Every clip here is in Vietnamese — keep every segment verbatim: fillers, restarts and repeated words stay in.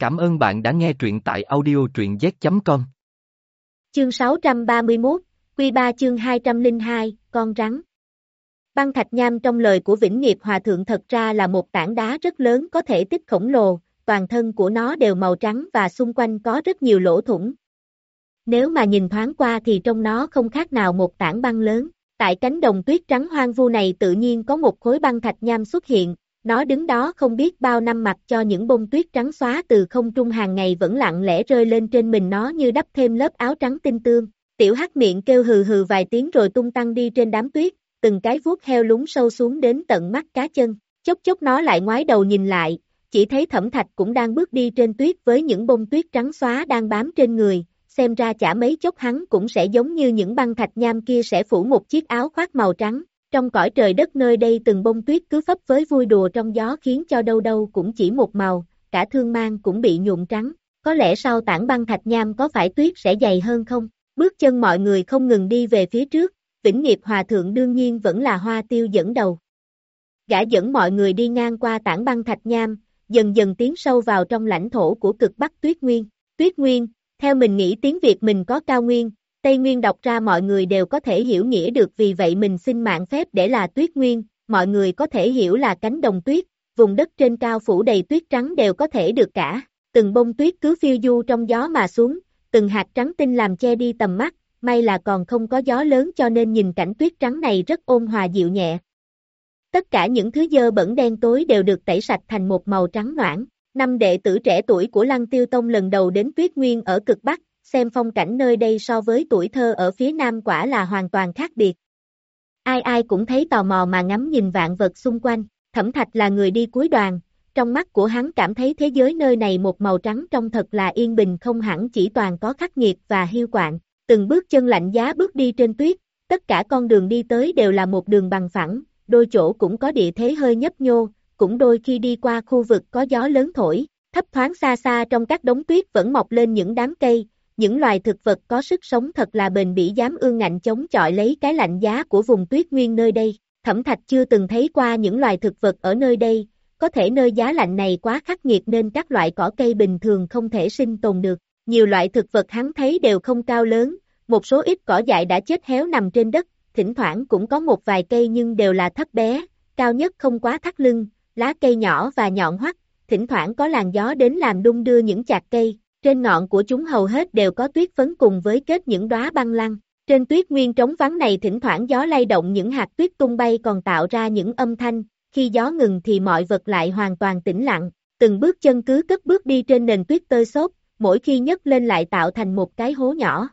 Cảm ơn bạn đã nghe truyện tại audio truyện z chấm com. Chương sáu trăm ba mươi mốt, Quy ba chương hai trăm lẻ hai, con rắn. Băng thạch nham trong lời của Vĩnh Nghiệp Hòa Thượng thật ra là một tảng đá rất lớn có thể tích khổng lồ, toàn thân của nó đều màu trắng và xung quanh có rất nhiều lỗ thủng. Nếu mà nhìn thoáng qua thì trong nó không khác nào một tảng băng lớn. Tại cánh đồng tuyết trắng hoang vu này tự nhiên có một khối băng thạch nham xuất hiện, nó đứng đó không biết bao năm mặc cho những bông tuyết trắng xóa từ không trung hàng ngày vẫn lặng lẽ rơi lên trên mình nó như đắp thêm lớp áo trắng tinh tươm. Tiểu Hắc miệng kêu hừ hừ vài tiếng rồi tung tăng đi trên đám tuyết, từng cái vuốt heo lún sâu xuống đến tận mắt cá chân. Chốc chốc nó lại ngoái đầu nhìn lại, chỉ thấy Thẩm Thạch cũng đang bước đi trên tuyết với những bông tuyết trắng xóa đang bám trên người, xem ra chả mấy chốc hắn cũng sẽ giống như những băng thạch nham kia sẽ phủ một chiếc áo khoác màu trắng. Trong cõi trời đất nơi đây từng bông tuyết cứ phấp phới vui đùa trong gió khiến cho đâu đâu cũng chỉ một màu, cả thương mang cũng bị nhuộm trắng. Có lẽ sau tảng băng thạch nham có phải tuyết sẽ dày hơn không? Bước chân mọi người không ngừng đi về phía trước, Vĩnh Nghiệp Hòa Thượng đương nhiên vẫn là Hoa Tiêu dẫn đầu. Gã dẫn mọi người đi ngang qua tảng băng thạch nham, dần dần tiến sâu vào trong lãnh thổ của cực Bắc Tuyết Nguyên. Tuyết Nguyên, theo mình nghĩ tiếng Việt mình có Cao Nguyên, Tây Nguyên đọc ra mọi người đều có thể hiểu nghĩa được, vì vậy mình xin mạng phép để là Tuyết Nguyên, mọi người có thể hiểu là cánh đồng tuyết, vùng đất trên cao phủ đầy tuyết trắng đều có thể được cả. Từng bông tuyết cứ phiêu du trong gió mà xuống, từng hạt trắng tinh làm che đi tầm mắt, may là còn không có gió lớn cho nên nhìn cảnh tuyết trắng này rất ôn hòa dịu nhẹ. Tất cả những thứ dơ bẩn đen tối đều được tẩy sạch thành một màu trắng noãn. Năm đệ tử trẻ tuổi của Lăng Tiêu Tông lần đầu đến Tuyết Nguyên ở cực Bắc, xem phong cảnh nơi đây so với tuổi thơ ở phía Nam quả là hoàn toàn khác biệt. Ai ai cũng thấy tò mò mà ngắm nhìn vạn vật xung quanh. Thẩm Thạch là người đi cuối đoàn, trong mắt của hắn cảm thấy thế giới nơi này một màu trắng trong thật là yên bình, không hẳn chỉ toàn có khắc nghiệt và hiu quạnh. Từng bước chân lạnh giá bước đi trên tuyết, tất cả con đường đi tới đều là một đường bằng phẳng, đôi chỗ cũng có địa thế hơi nhấp nhô, cũng đôi khi đi qua khu vực có gió lớn thổi, thấp thoáng xa xa trong các đống tuyết vẫn mọc lên những đám cây, những loài thực vật có sức sống thật là bền bỉ dám ương ngạnh chống chọi lấy cái lạnh giá của vùng Tuyết Nguyên nơi đây. Thẩm Thạch chưa từng thấy qua những loài thực vật ở nơi đây, có thể nơi giá lạnh này quá khắc nghiệt nên các loại cỏ cây bình thường không thể sinh tồn được. Nhiều loại thực vật hắn thấy đều không cao lớn, một số ít cỏ dại đã chết héo nằm trên đất, thỉnh thoảng cũng có một vài cây nhưng đều là thấp bé, cao nhất không quá thắt lưng, lá cây nhỏ và nhọn hoắt, thỉnh thoảng có làn gió đến làm đung đưa những chạc cây. Trên ngọn của chúng hầu hết đều có tuyết phấn cùng với kết những đóa băng lăng. Trên tuyết nguyên trống vắng này thỉnh thoảng gió lay động những hạt tuyết tung bay còn tạo ra những âm thanh, khi gió ngừng thì mọi vật lại hoàn toàn tĩnh lặng. Từng bước chân cứ cất bước đi trên nền tuyết tơi xốp, mỗi khi nhấc lên lại tạo thành một cái hố nhỏ.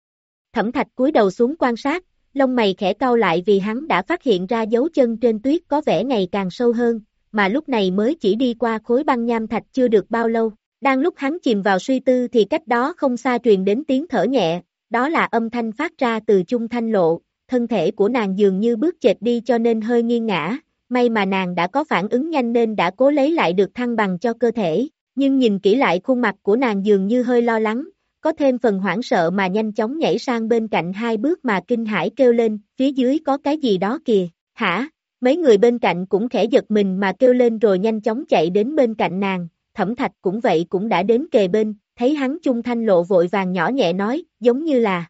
Thẩm Thạch cúi đầu xuống quan sát, lông mày khẽ cau lại vì hắn đã phát hiện ra dấu chân trên tuyết có vẻ ngày càng sâu hơn, mà lúc này mới chỉ đi qua khối băng nham thạch chưa được bao lâu. Đang lúc hắn chìm vào suy tư thì cách đó không xa truyền đến tiếng thở nhẹ, đó là âm thanh phát ra từ Chung Thanh Lộ, thân thể của nàng dường như bước chệch đi cho nên hơi nghiêng ngã, may mà nàng đã có phản ứng nhanh nên đã cố lấy lại được thăng bằng cho cơ thể, nhưng nhìn kỹ lại khuôn mặt của nàng dường như hơi lo lắng, có thêm phần hoảng sợ mà nhanh chóng nhảy sang bên cạnh hai bước mà kinh hãi kêu lên, phía dưới có cái gì đó kìa, hả? Mấy người bên cạnh cũng khẽ giật mình mà kêu lên rồi nhanh chóng chạy đến bên cạnh nàng. Thẩm Thạch cũng vậy cũng đã đến kề bên, thấy hắn Chung Thanh Lộ vội vàng nhỏ nhẹ nói, giống như là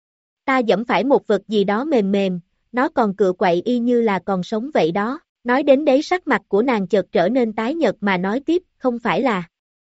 ta giẫm phải một vật gì đó mềm mềm, nó còn cựa quậy y như là còn sống vậy đó. Nói đến đấy sắc mặt của nàng chợt trở nên tái nhợt mà nói tiếp, không phải là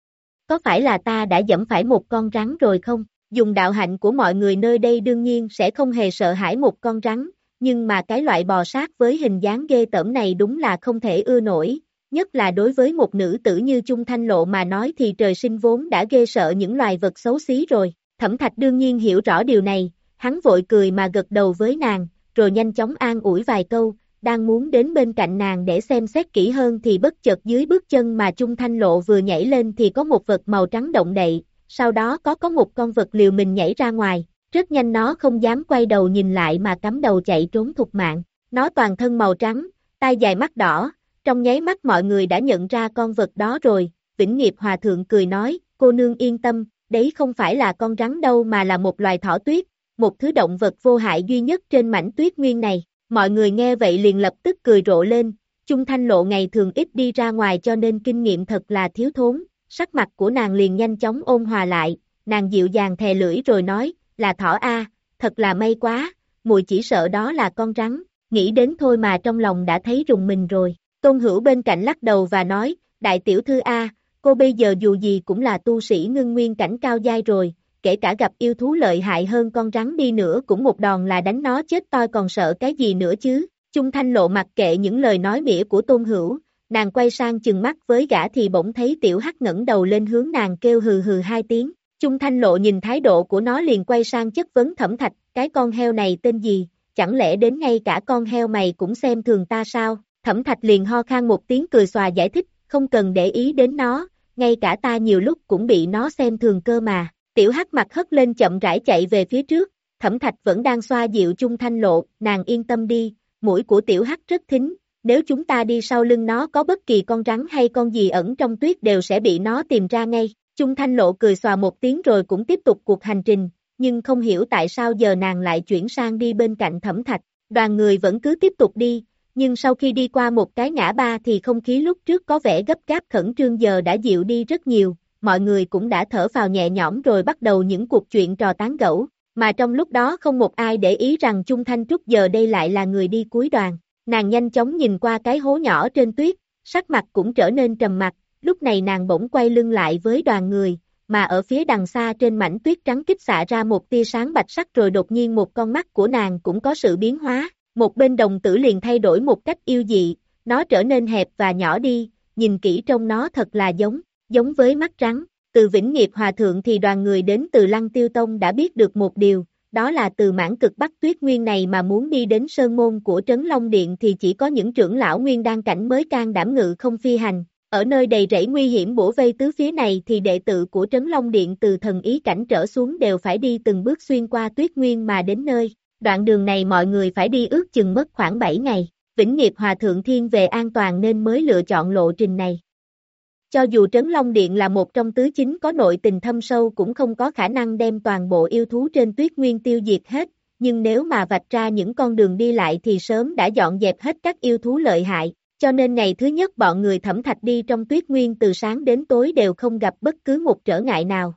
có phải là ta đã giẫm phải một con rắn rồi không? Dùng đạo hạnh của mọi người nơi đây đương nhiên sẽ không hề sợ hãi một con rắn, nhưng mà cái loại bò sát với hình dáng ghê tởm này đúng là không thể ưa nổi. Nhất là đối với một nữ tử như Chung Thanh Lộ mà nói thì trời sinh vốn đã ghê sợ những loài vật xấu xí rồi. Thẩm Thạch đương nhiên hiểu rõ điều này, hắn vội cười mà gật đầu với nàng, rồi nhanh chóng an ủi vài câu, đang muốn đến bên cạnh nàng để xem xét kỹ hơn thì bất chợt dưới bước chân mà Chung Thanh Lộ vừa nhảy lên thì có một vật màu trắng động đậy, sau đó có có một con vật liều mình nhảy ra ngoài, rất nhanh nó không dám quay đầu nhìn lại mà cắm đầu chạy trốn thục mạng. Nó toàn thân màu trắng, tai dài mắt đỏ. Trong nháy mắt mọi người đã nhận ra con vật đó rồi, Vĩnh Nghiệp Hòa Thượng cười nói, cô nương yên tâm, đấy không phải là con rắn đâu mà là một loài thỏ tuyết, một thứ động vật vô hại duy nhất trên mảnh tuyết nguyên này. Mọi người nghe vậy liền lập tức cười rộ lên, Chung Thanh Lộ ngày thường ít đi ra ngoài cho nên kinh nghiệm thật là thiếu thốn, sắc mặt của nàng liền nhanh chóng ôn hòa lại, nàng dịu dàng thè lưỡi rồi nói, là thỏ a, thật là may quá, muội chỉ sợ đó là con rắn, nghĩ đến thôi mà trong lòng đã thấy rùng mình rồi. Tôn Hữu bên cạnh lắc đầu và nói, đại tiểu thư a, cô bây giờ dù gì cũng là tu sĩ ngưng nguyên cảnh cao giai rồi, kể cả gặp yêu thú lợi hại hơn con rắn đi nữa cũng một đòn là đánh nó chết toi còn sợ cái gì nữa chứ. Chung Thanh Lộ mặc kệ những lời nói mỉa của Tôn Hữu, nàng quay sang chừng mắt với gã thì bỗng thấy Tiểu Hắc ngẩng đầu lên hướng nàng kêu hừ hừ hai tiếng. Chung Thanh Lộ nhìn thái độ của nó liền quay sang chất vấn Thẩm Thạch, cái con heo này tên gì, chẳng lẽ đến ngay cả con heo mày cũng xem thường ta sao? Thẩm Thạch liền ho khan một tiếng cười xòa giải thích, không cần để ý đến nó, ngay cả ta nhiều lúc cũng bị nó xem thường cơ mà. Tiểu Hắc mặt hất lên chậm rãi chạy về phía trước, Thẩm Thạch vẫn đang xoa dịu Chung Thanh Lộ, nàng yên tâm đi, mũi của Tiểu Hắc rất thính, nếu chúng ta đi sau lưng nó có bất kỳ con rắn hay con gì ẩn trong tuyết đều sẽ bị nó tìm ra ngay. Chung Thanh Lộ cười xòa một tiếng rồi cũng tiếp tục cuộc hành trình, nhưng không hiểu tại sao giờ nàng lại chuyển sang đi bên cạnh Thẩm Thạch, đoàn người vẫn cứ tiếp tục đi, nhưng sau khi đi qua một cái ngã ba thì không khí lúc trước có vẻ gấp gáp khẩn trương giờ đã dịu đi rất nhiều, mọi người cũng đã thở phào nhẹ nhõm rồi bắt đầu những cuộc chuyện trò tán gẫu, mà trong lúc đó không một ai để ý rằng Chung Thanh Trúc giờ đây lại là người đi cuối đoàn, nàng nhanh chóng nhìn qua cái hố nhỏ trên tuyết, sắc mặt cũng trở nên trầm mặc, lúc này nàng bỗng quay lưng lại với đoàn người, mà ở phía đằng xa trên mảnh tuyết trắng kích xạ ra một tia sáng bạch sắc rồi đột nhiên một con mắt của nàng cũng có sự biến hóa, một bên đồng tử liền thay đổi một cách yêu dị, nó trở nên hẹp và nhỏ đi, nhìn kỹ trong nó thật là giống, giống với mắt rắn. Từ Vĩnh Nghiệp Hòa Thượng thì đoàn người đến từ Lăng Tiêu Tông đã biết được một điều, đó là từ mãn cực Bắc Tuyết Nguyên này mà muốn đi đến sơn môn của Trấn Long Điện thì chỉ có những trưởng lão nguyên đan cảnh mới can đảm ngự không phi hành. Ở nơi đầy rẫy nguy hiểm bủa vây tứ phía này thì đệ tử của Trấn Long Điện từ thần ý cảnh trở xuống đều phải đi từng bước xuyên qua tuyết nguyên mà đến nơi. Đoạn đường này mọi người phải đi ước chừng mất khoảng bảy ngày. Vĩnh Nghiệp Hòa Thượng thiên về an toàn nên mới lựa chọn lộ trình này. Cho dù Trấn Long Điện là một trong tứ chính có nội tình thâm sâu cũng không có khả năng đem toàn bộ yêu thú trên tuyết nguyên tiêu diệt hết, nhưng nếu mà vạch ra những con đường đi lại thì sớm đã dọn dẹp hết các yêu thú lợi hại, cho nên ngày thứ nhất bọn người Thẩm Thạch đi trong tuyết nguyên từ sáng đến tối đều không gặp bất cứ một trở ngại nào.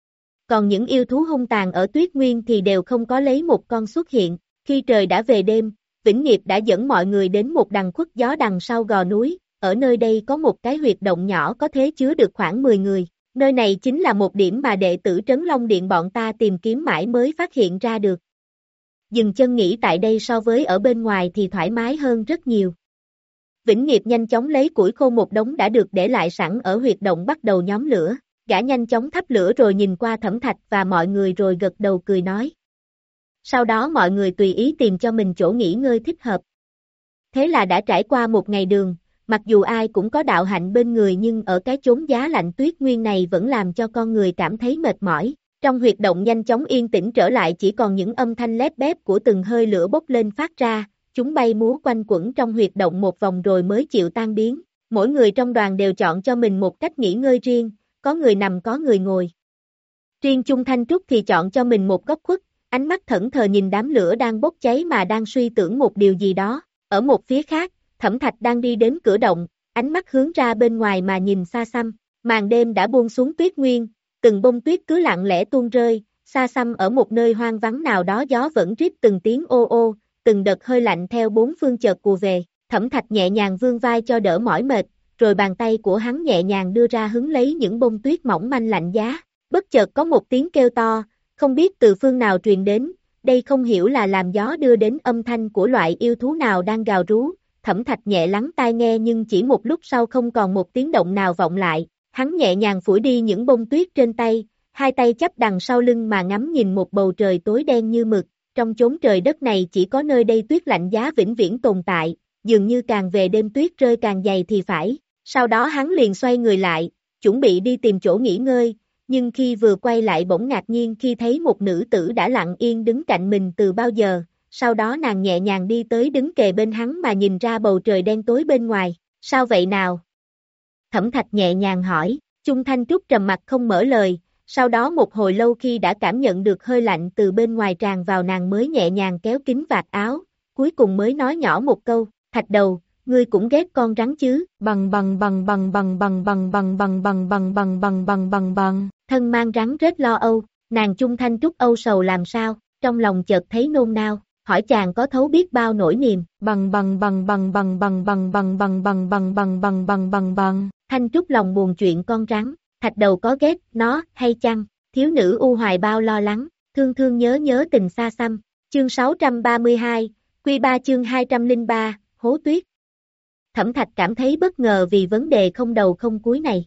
Còn những yêu thú hung tàn ở tuyết nguyên thì đều không có lấy một con xuất hiện, khi trời đã về đêm, Vĩnh Nghiệp đã dẫn mọi người đến một đằng khuất gió đằng sau gò núi. Ở nơi đây có một cái huyệt động nhỏ có thể chứa được khoảng mười người, nơi này chính là một điểm mà đệ tử Trấn Long Điện bọn ta tìm kiếm mãi mới phát hiện ra được. Dừng chân nghỉ tại đây so với ở bên ngoài thì thoải mái hơn rất nhiều. Vĩnh Nghiệp nhanh chóng lấy củi khô một đống đã được để lại sẵn ở huyệt động bắt đầu nhóm lửa, gã nhanh chóng thắp lửa rồi nhìn qua Thẩm Thạch và mọi người rồi gật đầu cười nói. Sau đó mọi người tùy ý tìm cho mình chỗ nghỉ ngơi thích hợp. Thế là đã trải qua một ngày đường. Mặc dù ai cũng có đạo hạnh bên người nhưng ở cái chốn giá lạnh tuyết nguyên này vẫn làm cho con người cảm thấy mệt mỏi. Trong huyệt động nhanh chóng yên tĩnh trở lại chỉ còn những âm thanh lép bép của từng hơi lửa bốc lên phát ra, chúng bay múa quanh quẩn trong huyệt động một vòng rồi mới chịu tan biến. Mỗi người trong đoàn đều chọn cho mình một cách nghỉ ngơi riêng, có người nằm có người ngồi. Riêng Chung Thanh Trúc thì chọn cho mình một góc khuất, ánh mắt thẫn thờ nhìn đám lửa đang bốc cháy mà đang suy tưởng một điều gì đó. Ở một phía khác, Thẩm Thạch đang đi đến cửa động, ánh mắt hướng ra bên ngoài mà nhìn xa xăm, màn đêm đã buông xuống tuyết nguyên, từng bông tuyết cứ lặng lẽ tuôn rơi, xa xăm ở một nơi hoang vắng nào đó gió vẫn rít từng tiếng ô ô, từng đợt hơi lạnh theo bốn phương chợt cù về, Thẩm Thạch nhẹ nhàng vươn vai cho đỡ mỏi mệt, rồi bàn tay của hắn nhẹ nhàng đưa ra hứng lấy những bông tuyết mỏng manh lạnh giá, bất chợt có một tiếng kêu to, không biết từ phương nào truyền đến, đây không hiểu là làm gió đưa đến âm thanh của loại yêu thú nào đang gào rú. Thẩm Thạch nhẹ lắng tai nghe nhưng chỉ một lúc sau không còn một tiếng động nào vọng lại, hắn nhẹ nhàng phủi đi những bông tuyết trên tay, hai tay chắp đằng sau lưng mà ngắm nhìn một bầu trời tối đen như mực, trong chốn trời đất này chỉ có nơi đây tuyết lạnh giá vĩnh viễn tồn tại, dường như càng về đêm tuyết rơi càng dày thì phải, sau đó hắn liền xoay người lại, chuẩn bị đi tìm chỗ nghỉ ngơi, nhưng khi vừa quay lại bỗng ngạc nhiên khi thấy một nữ tử đã lặng yên đứng cạnh mình từ bao giờ. Sau đó nàng nhẹ nhàng đi tới đứng kề bên hắn mà nhìn ra bầu trời đen tối bên ngoài, sao vậy nào? Thẩm Thạch nhẹ nhàng hỏi, Chung Thanh Trúc trầm mặt không mở lời, sau đó một hồi lâu khi đã cảm nhận được hơi lạnh từ bên ngoài tràn vào nàng mới nhẹ nhàng kéo kín vạt áo, cuối cùng mới nói nhỏ một câu, Thạch đầu, ngươi cũng ghét con rắn chứ, bằng bằng bằng bằng bằng bằng bằng bằng bằng bằng bằng bằng bằng bằng bằng bằng, thân mang rắn rết lo âu, nàng Chung Thanh Trúc âu sầu làm sao, trong lòng chợt thấy nôn nao, hỏi chàng có thấu biết bao nỗi niềm, bằng bằng bằng bằng bằng bằng bằng bằng bằng bằng bằng bằng bằng bằng bằng bằng, Thanh Trúc lòng buồn chuyện con rắn, Thạch Đầu có ghét nó hay chăng, thiếu nữ u hoài bao lo lắng, thương thương nhớ nhớ tình xa xăm, chương sáu trăm ba mươi hai, Quy ba chương hai trăm lẻ ba, Hố Tuyết. Thẩm Thạch cảm thấy bất ngờ vì vấn đề không đầu không cuối này.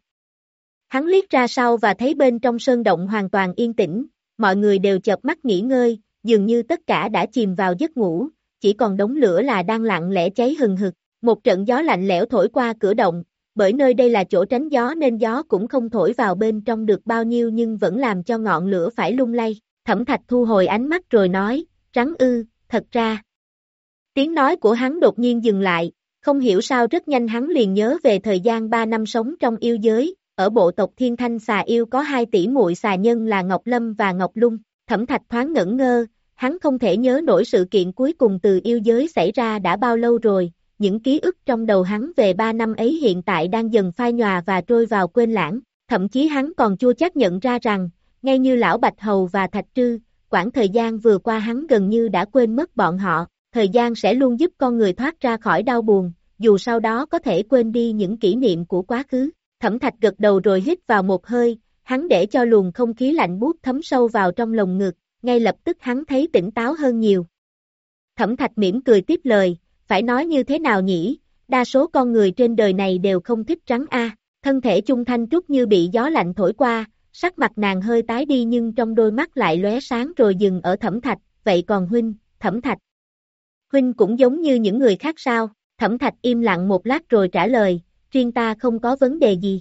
Hắn liếc ra sau và thấy bên trong sơn động hoàn toàn yên tĩnh, mọi người đều chợp mắt nghỉ ngơi, dường như tất cả đã chìm vào giấc ngủ, chỉ còn đống lửa là đang lặng lẽ cháy hừng hực. Một trận gió lạnh lẽo thổi qua cửa động, bởi nơi đây là chỗ tránh gió nên gió cũng không thổi vào bên trong được bao nhiêu nhưng vẫn làm cho ngọn lửa phải lung lay. Thẩm Thạch thu hồi ánh mắt rồi nói, rắn ư, thật ra. Tiếng nói của hắn đột nhiên dừng lại, không hiểu sao rất nhanh hắn liền nhớ về thời gian ba năm sống trong yêu giới, ở bộ tộc Thiên Thanh xà yêu có hai tỷ muội xà nhân là Ngọc Lâm và Ngọc Lung. Thẩm Thạch thoáng ngẩn ngơ, hắn không thể nhớ nổi sự kiện cuối cùng từ yêu giới xảy ra đã bao lâu rồi, những ký ức trong đầu hắn về ba năm ấy hiện tại đang dần phai nhòa và trôi vào quên lãng, thậm chí hắn còn chưa chắc nhận ra rằng, ngay như lão Bạch Hầu và Thạch Trư, quãng thời gian vừa qua hắn gần như đã quên mất bọn họ, thời gian sẽ luôn giúp con người thoát ra khỏi đau buồn, dù sau đó có thể quên đi những kỷ niệm của quá khứ. Thẩm Thạch gật đầu rồi hít vào một hơi, hắn để cho luồng không khí lạnh buốt thấm sâu vào trong lồng ngực, ngay lập tức hắn thấy tỉnh táo hơn nhiều. Thẩm Thạch mỉm cười tiếp lời, phải nói như thế nào nhỉ, đa số con người trên đời này đều không thích rắn a. Thân thể Chung Thanh Trúc như bị gió lạnh thổi qua, sắc mặt nàng hơi tái đi nhưng trong đôi mắt lại lóe sáng rồi dừng ở Thẩm Thạch, vậy còn huynh, Thẩm Thạch? Huynh cũng giống như những người khác sao? Thẩm Thạch im lặng một lát rồi trả lời, riêng ta không có vấn đề gì.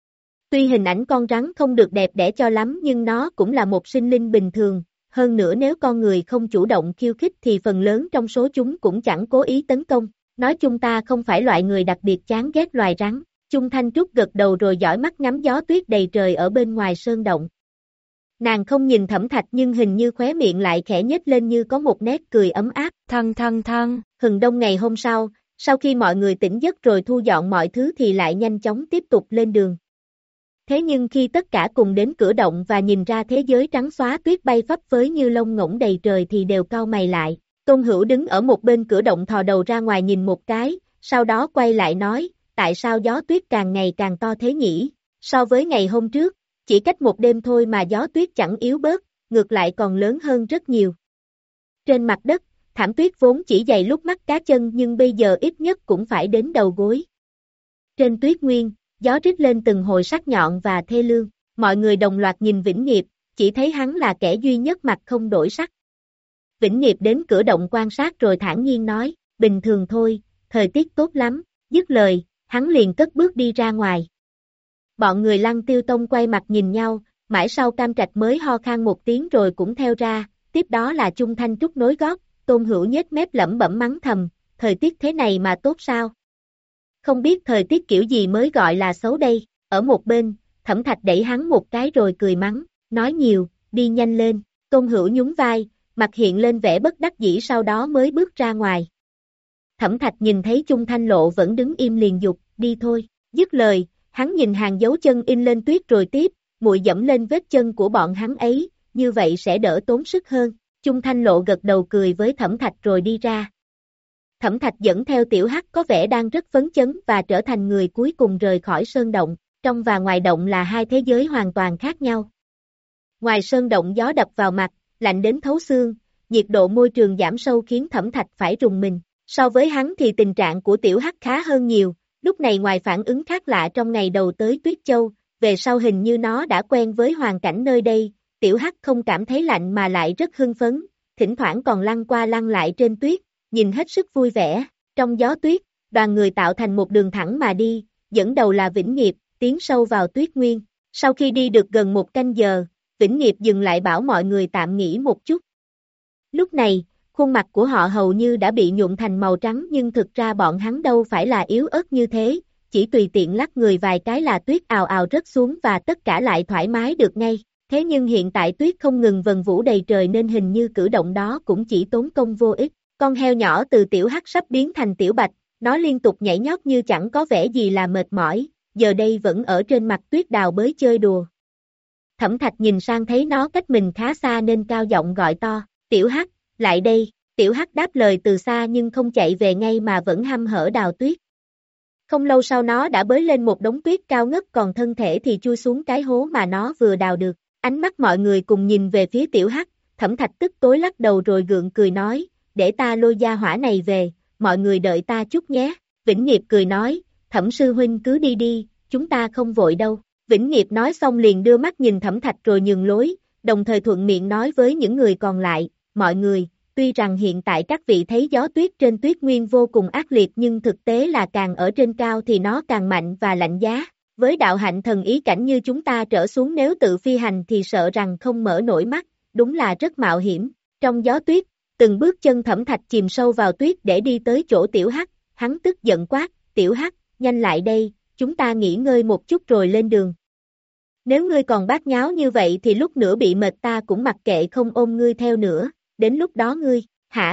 Tuy hình ảnh con rắn không được đẹp đẽ cho lắm nhưng nó cũng là một sinh linh bình thường, hơn nữa nếu con người không chủ động khiêu khích thì phần lớn trong số chúng cũng chẳng cố ý tấn công. Nói chung ta không phải loại người đặc biệt chán ghét loài rắn. Chung Thanh Trúc gật đầu rồi dõi mắt ngắm gió tuyết đầy trời ở bên ngoài sơn động. Nàng không nhìn Thẩm Thạch nhưng hình như khóe miệng lại khẽ nhếch lên như có một nét cười ấm áp. Thăng thăng thăng, hừng đông ngày hôm sau, sau khi mọi người tỉnh giấc rồi thu dọn mọi thứ thì lại nhanh chóng tiếp tục lên đường. Thế nhưng khi tất cả cùng đến cửa động và nhìn ra thế giới trắng xóa tuyết bay phấp phới như lông ngỗng đầy trời thì đều cau mày lại. Tôn Hữu đứng ở một bên cửa động thò đầu ra ngoài nhìn một cái, sau đó quay lại nói, tại sao gió tuyết càng ngày càng to thế nhỉ? So với ngày hôm trước, chỉ cách một đêm thôi mà gió tuyết chẳng yếu bớt, ngược lại còn lớn hơn rất nhiều. Trên mặt đất, thảm tuyết vốn chỉ dày lúc mắt cá chân nhưng bây giờ ít nhất cũng phải đến đầu gối. Trên tuyết nguyên, gió rít lên từng hồi sắc nhọn và thê lương, mọi người đồng loạt nhìn Vĩnh Nghiệp, chỉ thấy hắn là kẻ duy nhất mặt không đổi sắc. Vĩnh Nghiệp đến cửa động quan sát rồi thản nhiên nói, bình thường thôi, thời tiết tốt lắm, dứt lời, hắn liền cất bước đi ra ngoài. Bọn người Lăng Tiêu Tông quay mặt nhìn nhau, mãi sau Cam Trạch mới ho khan một tiếng rồi cũng theo ra, tiếp đó là Chung Thanh Trúc nối gót, Tôn Hữu nhếch mép lẩm bẩm mắng thầm, thời tiết thế này mà tốt sao? Không biết thời tiết kiểu gì mới gọi là xấu đây, ở một bên, Thẩm Thạch đẩy hắn một cái rồi cười mắng, nói nhiều, đi nhanh lên, Tôn Hữu nhún vai, mặt hiện lên vẻ bất đắc dĩ sau đó mới bước ra ngoài. Thẩm Thạch nhìn thấy Chung Thanh Lộ vẫn đứng im liền dục, đi thôi, dứt lời, hắn nhìn hàng dấu chân in lên tuyết rồi tiếp, muội dẫm lên vết chân của bọn hắn ấy, như vậy sẽ đỡ tốn sức hơn. Chung Thanh Lộ gật đầu cười với Thẩm Thạch rồi đi ra. Thẩm Thạch dẫn theo Tiểu Hắc có vẻ đang rất phấn chấn và trở thành người cuối cùng rời khỏi sơn động, trong và ngoài động là hai thế giới hoàn toàn khác nhau. Ngoài sơn động gió đập vào mặt, lạnh đến thấu xương, nhiệt độ môi trường giảm sâu khiến Thẩm Thạch phải rùng mình. So với hắn thì tình trạng của Tiểu Hắc khá hơn nhiều, lúc này ngoài phản ứng khác lạ trong ngày đầu tới Tuyết Châu, về sau hình như nó đã quen với hoàn cảnh nơi đây, Tiểu Hắc không cảm thấy lạnh mà lại rất hưng phấn, thỉnh thoảng còn lăn qua lăn lại trên tuyết, nhìn hết sức vui vẻ. Trong gió tuyết, đoàn người tạo thành một đường thẳng mà đi, dẫn đầu là Vĩnh Nghiệp, tiến sâu vào tuyết nguyên. Sau khi đi được gần một canh giờ, Vĩnh Nghiệp dừng lại bảo mọi người tạm nghỉ một chút. Lúc này, khuôn mặt của họ hầu như đã bị nhuộm thành màu trắng nhưng thực ra bọn hắn đâu phải là yếu ớt như thế, chỉ tùy tiện lắc người vài cái là tuyết ào ào rớt xuống và tất cả lại thoải mái được ngay. Thế nhưng hiện tại tuyết không ngừng vần vũ đầy trời nên hình như cử động đó cũng chỉ tốn công vô ích. Con heo nhỏ từ Tiểu Hắc sắp biến thành Tiểu Bạch, Nó liên tục nhảy nhót như chẳng có vẻ gì là mệt mỏi, giờ đây vẫn ở trên mặt tuyết đào bới chơi đùa. Thẩm Thạch nhìn sang thấy nó cách mình khá xa nên cao giọng gọi to, Tiểu Hắc, lại đây, Tiểu Hắc đáp lời từ xa nhưng không chạy về ngay mà vẫn hăm hở đào tuyết. Không lâu sau nó đã bới lên một đống tuyết cao ngất còn thân thể thì chui xuống cái hố mà nó vừa đào được. Ánh mắt mọi người cùng nhìn về phía Tiểu Hắc, Thẩm Thạch tức tối lắc đầu rồi gượng cười nói, để ta lôi gia hỏa này về, mọi người đợi ta chút nhé. Vĩnh Nghiệp cười nói, Thẩm sư huynh cứ đi đi, chúng ta không vội đâu. Vĩnh Nghiệp nói xong liền đưa mắt nhìn Thẩm Thạch rồi nhường lối, đồng thời thuận miệng nói với những người còn lại, mọi người, tuy rằng hiện tại các vị thấy gió tuyết trên tuyết nguyên vô cùng ác liệt nhưng thực tế là càng ở trên cao thì nó càng mạnh và lạnh giá. Với đạo hạnh thần ý cảnh như chúng ta trở xuống nếu tự phi hành thì sợ rằng không mở nổi mắt, đúng là rất mạo hiểm. Trong gió tuyết, từng bước chân Thẩm Thạch chìm sâu vào tuyết để đi tới chỗ Tiểu Hắc, hắn tức giận quát, Tiểu Hắc, nhanh lại đây, chúng ta nghỉ ngơi một chút rồi lên đường. Nếu ngươi còn bát nháo như vậy thì lúc nữa bị mệt ta cũng mặc kệ không ôm ngươi theo nữa, đến lúc đó ngươi, hả?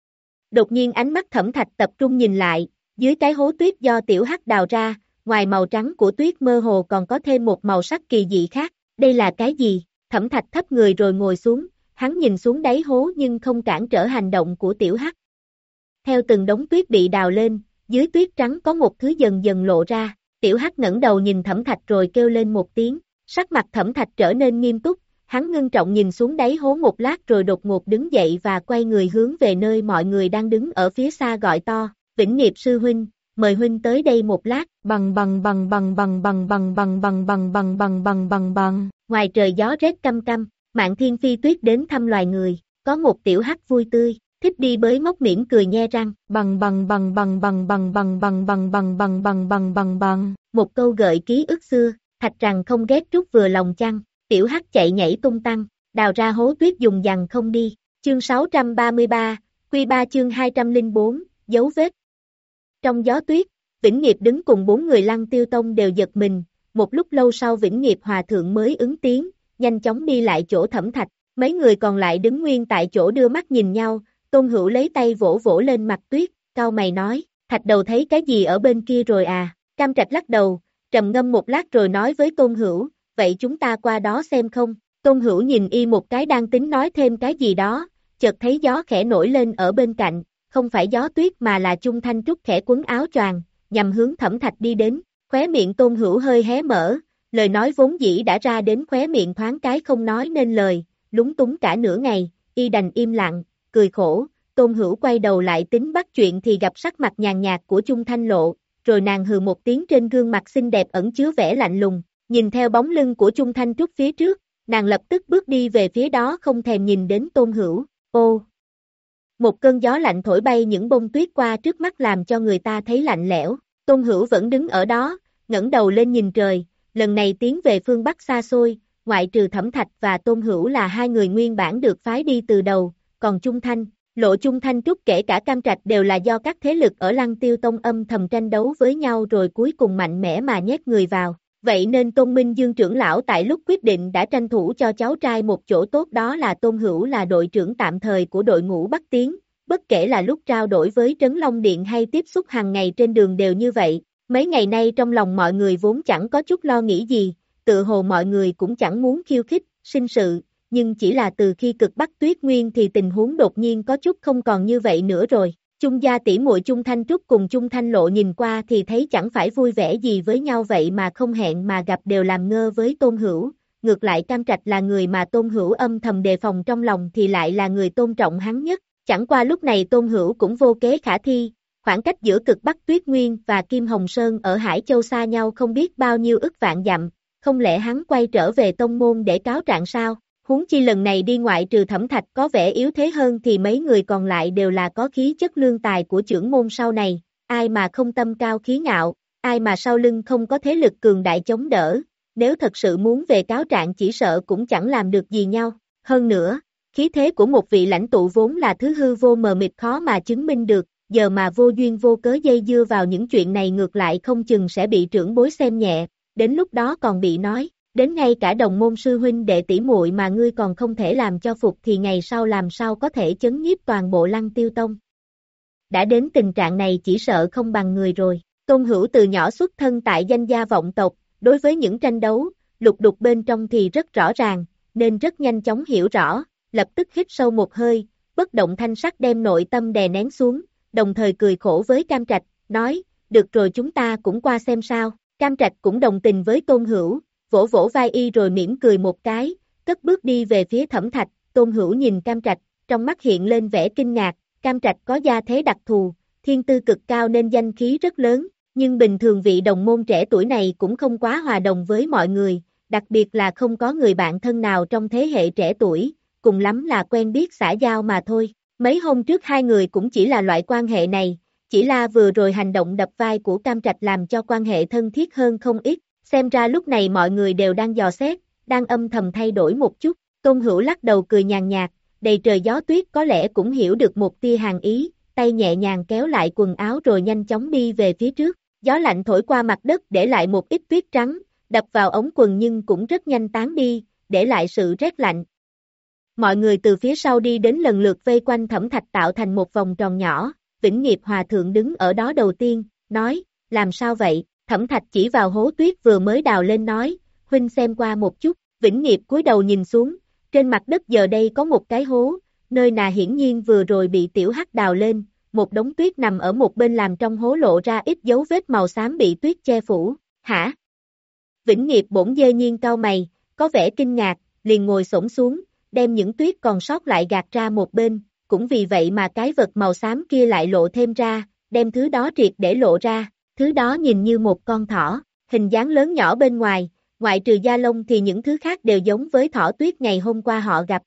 Đột nhiên ánh mắt Thẩm Thạch tập trung nhìn lại, dưới cái hố tuyết do Tiểu Hắc đào ra, ngoài màu trắng của tuyết mơ hồ còn có thêm một màu sắc kỳ dị khác, đây là cái gì? Thẩm Thạch thấp người rồi ngồi xuống, hắn nhìn xuống đáy hố nhưng không cản trở hành động của Tiểu Hắc. Theo từng đống tuyết bị đào lên, dưới tuyết trắng có một thứ dần dần lộ ra, Tiểu Hắc ngẩng đầu nhìn Thẩm Thạch rồi kêu lên một tiếng, sắc mặt Thẩm Thạch trở nên nghiêm túc, hắn ngưng trọng nhìn xuống đáy hố một lát rồi đột ngột đứng dậy và quay người hướng về nơi mọi người đang đứng ở phía xa gọi to, Vĩnh Nghiệp sư huynh, mời huynh tới đây một lát, bằng bằng bằng bằng bằng bằng bằng bằng bằng bằng bằng bằng bằng bằng bằng, ngoài trời gió rét căm căm, Mạn Thiên Phi Tuyết đến thăm loài người, có một Tiểu Hắc vui tươi, thích đi bới móc mỉm cười nhe răng, bằng bằng bằng bằng bằng bằng bằng bằng bằng bằng bằng bằng bằng bằng bằng, một câu gợi ký ức xưa, Thạch rằng không ghét Trúc vừa lòng chăng, Tiểu Hắc chạy nhảy tung tăng, đào ra hố tuyết dùng dằng không đi, chương sáu trăm ba mươi ba, Quy ba chương hai trăm lẻ bốn, dấu vết. Trong gió tuyết, Vĩnh Nghiệp đứng cùng bốn người Lăng Tiêu Tông đều giật mình, một lúc lâu sau Vĩnh Nghiệp hòa thượng mới ứng tiếng, nhanh chóng đi lại chỗ Thẩm Thạch, mấy người còn lại đứng nguyên tại chỗ đưa mắt nhìn nhau, Tôn Hữu lấy tay vỗ vỗ lên mặt tuyết, cau mày nói, Thạch đầu thấy cái gì ở bên kia rồi à, Cam Trạch lắc đầu, trầm ngâm một lát rồi nói với Tôn Hữu, vậy chúng ta qua đó xem không, Tôn Hữu nhìn y một cái đang tính nói thêm cái gì đó, chợt thấy gió khẽ nổi lên ở bên cạnh, không phải gió tuyết mà là Chung Thanh Trúc khẽ quấn áo choàng, nhằm hướng Thẩm Thạch đi đến, khóe miệng Tôn Hữu hơi hé mở, lời nói vốn dĩ đã ra đến khóe miệng thoáng cái không nói nên lời, lúng túng cả nửa ngày, y đành im lặng, cười khổ, Tôn Hữu quay đầu lại tính bắt chuyện thì gặp sắc mặt nhàn nhạt của Chung Thanh Lộ, rồi nàng hừ một tiếng trên gương mặt xinh đẹp ẩn chứa vẻ lạnh lùng, nhìn theo bóng lưng của Chung Thanh Trúc phía trước, nàng lập tức bước đi về phía đó không thèm nhìn đến Tôn Hữu, ô. Một cơn gió lạnh thổi bay những bông tuyết qua trước mắt làm cho người ta thấy lạnh lẽo, Tôn Hữu vẫn đứng ở đó, ngẩng đầu lên nhìn trời, lần này tiến về phương Bắc xa xôi, ngoại trừ Thẩm Thạch và Tôn Hữu là hai người nguyên bản được phái đi từ đầu, còn Chung Thanh, Lộ Chung Thanh Trúc kể cả Cam Trạch đều là do các thế lực ở Lăng Tiêu Tông âm thầm tranh đấu với nhau rồi cuối cùng mạnh mẽ mà nhét người vào. Vậy nên Tôn Minh Dương trưởng lão tại lúc quyết định đã tranh thủ cho cháu trai một chỗ tốt đó là Tôn Hữu là đội trưởng tạm thời của đội ngũ Bắc Tiến, bất kể là lúc trao đổi với Trấn Long Điện hay tiếp xúc hàng ngày trên đường đều như vậy. Mấy ngày nay trong lòng mọi người vốn chẳng có chút lo nghĩ gì, tự hồ mọi người cũng chẳng muốn khiêu khích, sinh sự, nhưng chỉ là từ khi cực Bắc Tuyết Nguyên thì tình huống đột nhiên có chút không còn như vậy nữa rồi. Chung gia tỷ muội Chung Thanh Trúc cùng Chung Thanh Lộ nhìn qua thì thấy chẳng phải vui vẻ gì với nhau vậy mà không hẹn mà gặp đều làm ngơ với Tôn Hữu, ngược lại Cam Trạch là người mà Tôn Hữu âm thầm đề phòng trong lòng thì lại là người tôn trọng hắn nhất, chẳng qua lúc này Tôn Hữu cũng vô kế khả thi, khoảng cách giữa cực Bắc Tuyết Nguyên và Kim Hồng Sơn ở Hải Châu xa nhau không biết bao nhiêu ức vạn dặm, không lẽ hắn quay trở về tông môn để cáo trạng sao? Huống chi lần này đi ngoại trừ Thẩm Thạch có vẻ yếu thế hơn thì mấy người còn lại đều là có khí chất lương tài của trưởng môn sau này, ai mà không tâm cao khí ngạo, ai mà sau lưng không có thế lực cường đại chống đỡ, nếu thật sự muốn về cáo trạng chỉ sợ cũng chẳng làm được gì nhau. Hơn nữa, khí thế của một vị lãnh tụ vốn là thứ hư vô mờ mịt khó mà chứng minh được, giờ mà vô duyên vô cớ dây dưa vào những chuyện này ngược lại không chừng sẽ bị trưởng bối xem nhẹ, đến lúc đó còn bị nói. Đến ngay cả đồng môn sư huynh đệ tỷ muội mà ngươi còn không thể làm cho phục thì ngày sau làm sao có thể chấn nhiếp toàn bộ Lăng Tiêu Tông. đã đến tình trạng này chỉ sợ không bằng người rồi. Tôn Hữu từ nhỏ xuất thân tại danh gia vọng tộc, đối với những tranh đấu, lục đục bên trong thì rất rõ ràng, nên rất nhanh chóng hiểu rõ, lập tức hít sâu một hơi, bất động thanh sắc đem nội tâm đè nén xuống, đồng thời cười khổ với Cam Trạch, nói, được rồi chúng ta cũng qua xem sao. Cam Trạch cũng đồng tình với Tôn Hữu, vỗ vỗ vai y rồi mỉm cười một cái, cất bước đi về phía Thẩm Thạch. Tôn Hữu nhìn Cam Trạch, trong mắt hiện lên vẻ kinh ngạc, Cam Trạch có gia thế đặc thù, thiên tư cực cao nên danh khí rất lớn, nhưng bình thường vị đồng môn trẻ tuổi này cũng không quá hòa đồng với mọi người, đặc biệt là không có người bạn thân nào trong thế hệ trẻ tuổi, cùng lắm là quen biết xã giao mà thôi. Mấy hôm trước hai người cũng chỉ là loại quan hệ này, chỉ là vừa rồi hành động đập vai của Cam Trạch làm cho quan hệ thân thiết hơn không ít, xem ra lúc này mọi người đều đang dò xét, đang âm thầm thay đổi một chút. Tôn Hữu lắc đầu cười nhàn nhạt, đầy trời gió tuyết có lẽ cũng hiểu được một tia hàn ý, tay nhẹ nhàng kéo lại quần áo rồi nhanh chóng đi về phía trước. Gió lạnh thổi qua mặt đất để lại một ít tuyết trắng, đập vào ống quần nhưng cũng rất nhanh tán đi, để lại sự rét lạnh. Mọi người từ phía sau đi đến lần lượt vây quanh Thẩm Thạch tạo thành một vòng tròn nhỏ, Vĩnh Nghiệp Hòa Thượng đứng ở đó đầu tiên, nói, làm sao vậy? Thẩm Thạch chỉ vào hố tuyết vừa mới đào lên nói, huynh xem qua một chút. Vĩnh Nghiệp cúi đầu nhìn xuống, trên mặt đất giờ đây có một cái hố, nơi nà hiển nhiên vừa rồi bị tiểu hắc đào lên, một đống tuyết nằm ở một bên làm trong hố lộ ra ít dấu vết màu xám bị tuyết che phủ. Hả? Vĩnh Nghiệp bỗng dê nhiên cau mày, có vẻ kinh ngạc, liền ngồi xổm xuống, đem những tuyết còn sót lại gạt ra một bên, cũng vì vậy mà cái vật màu xám kia lại lộ thêm ra, đem thứ đó triệt để lộ ra, thứ đó nhìn như một con thỏ, hình dáng lớn nhỏ bên ngoài, ngoại trừ da lông thì những thứ khác đều giống với thỏ tuyết ngày hôm qua họ gặp.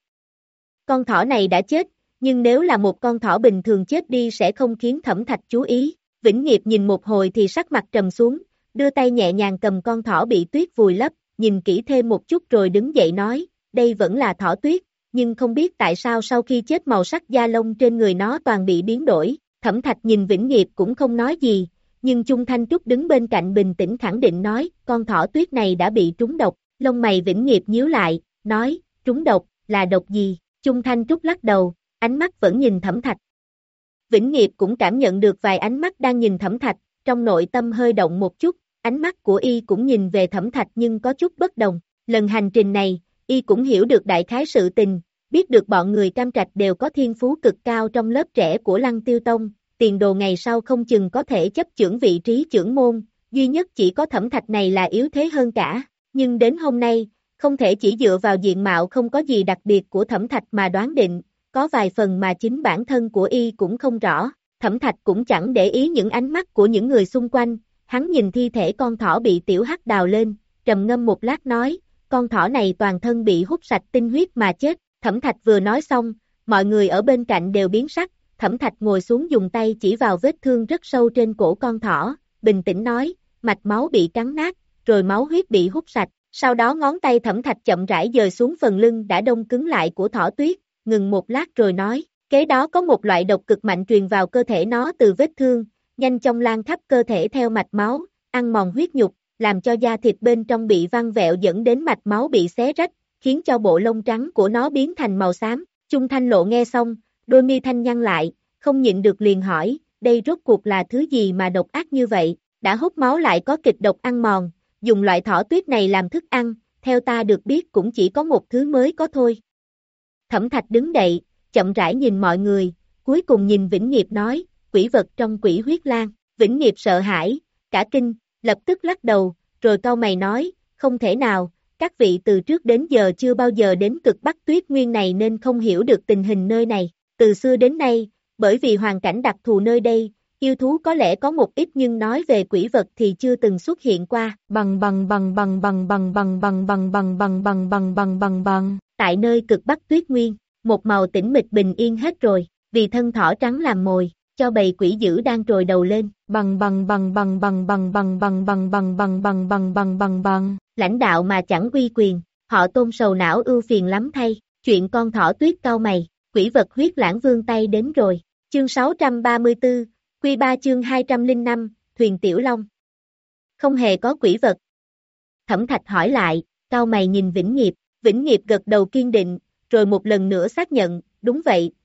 Con thỏ này đã chết, nhưng nếu là một con thỏ bình thường chết đi sẽ không khiến Thẩm Thạch chú ý. Vĩnh Nghiệp nhìn một hồi thì sắc mặt trầm xuống, đưa tay nhẹ nhàng cầm con thỏ bị tuyết vùi lấp, nhìn kỹ thêm một chút rồi đứng dậy nói, đây vẫn là thỏ tuyết, nhưng không biết tại sao sau khi chết màu sắc da lông trên người nó toàn bị biến đổi. Thẩm Thạch nhìn Vĩnh Nghiệp cũng không nói gì, nhưng Chung Thanh Trúc đứng bên cạnh bình tĩnh khẳng định nói, con thỏ tuyết này đã bị trúng độc. Lông mày Vĩnh Nghiệp nhíu lại, nói, trúng độc, là độc gì? Chung Thanh Trúc lắc đầu, ánh mắt vẫn nhìn Thẩm Thạch. Vĩnh Nghiệp cũng cảm nhận được vài ánh mắt đang nhìn Thẩm Thạch, trong nội tâm hơi động một chút, ánh mắt của y cũng nhìn về Thẩm Thạch nhưng có chút bất đồng. Lần hành trình này, y cũng hiểu được đại khái sự tình, biết được bọn người Cam Trạch đều có thiên phú cực cao trong lớp trẻ của Lăng Tiêu Tông, tiền đồ ngày sau không chừng có thể chấp chưởng vị trí trưởng môn, duy nhất chỉ có Thẩm Thạch này là yếu thế hơn cả, nhưng đến hôm nay, không thể chỉ dựa vào diện mạo không có gì đặc biệt của Thẩm Thạch mà đoán định, có vài phần mà chính bản thân của y cũng không rõ. Thẩm Thạch cũng chẳng để ý những ánh mắt của những người xung quanh, hắn nhìn thi thể con thỏ bị tiểu hắc đào lên, trầm ngâm một lát nói, con thỏ này toàn thân bị hút sạch tinh huyết mà chết. Thẩm Thạch vừa nói xong, mọi người ở bên cạnh đều biến sắc, Thẩm Thạch ngồi xuống dùng tay chỉ vào vết thương rất sâu trên cổ con thỏ, bình tĩnh nói, mạch máu bị cắn nát, rồi máu huyết bị hút sạch, sau đó ngón tay Thẩm Thạch chậm rãi dời xuống phần lưng đã đông cứng lại của thỏ tuyết, ngừng một lát rồi nói, kế đó có một loại độc cực mạnh truyền vào cơ thể nó từ vết thương, nhanh chóng lan khắp cơ thể theo mạch máu, ăn mòn huyết nhục, làm cho da thịt bên trong bị văng vẹo dẫn đến mạch máu bị xé rách, khiến cho bộ lông trắng của nó biến thành màu xám. Chung Thanh Lộ nghe xong, đôi mi thanh nhăn lại, không nhịn được liền hỏi, đây rốt cuộc là thứ gì mà độc ác như vậy, đã hút máu lại có kịch độc ăn mòn, dùng loại thỏ tuyết này làm thức ăn, theo ta được biết cũng chỉ có một thứ mới có thôi. Thẩm Thạch đứng dậy, chậm rãi nhìn mọi người, cuối cùng nhìn Vĩnh Nghiệp nói, quỷ vật trong quỷ huyết lang. Vĩnh Nghiệp sợ hãi, cả kinh, lập tức lắc đầu, rồi cau mày nói, không thể nào, các vị từ trước đến giờ chưa bao giờ đến cực Bắc Tuyết Nguyên này nên không hiểu được tình hình nơi này. Từ xưa đến nay, bởi vì hoàn cảnh đặc thù nơi đây, yêu thú có lẽ có một ít nhưng nói về quỷ vật thì chưa từng xuất hiện qua. Bằng bằng bằng bằng bằng bằng bằng bằng bằng bằng bằng bằng bằng bằng bằng bằng. Tại nơi cực Bắc Tuyết Nguyên, một màu tĩnh mịch bình yên hết rồi, vì thân thỏ trắng làm mồi, cho bầy quỷ dữ đang trồi đầu lên. Bằng bằng bằng bằng bằng bằng bằng bằng bằng bằng bằng bằng bằng bằng bằng bằng. Lãnh đạo mà chẳng uy quyền, họ Tôn sầu não ưu phiền lắm thay, chuyện con thỏ tuyết cau mày, quỷ vật huyết lãng vương tay đến rồi. Chương sáu trăm ba mươi tư, Quy ba chương hai trăm lẻ năm, Thuyền Tiểu Long. Không hề có quỷ vật. Thẩm Thạch hỏi lại, cau mày nhìn Vĩnh Nghiệp, Vĩnh Nghiệp gật đầu kiên định, rồi một lần nữa xác nhận, đúng vậy,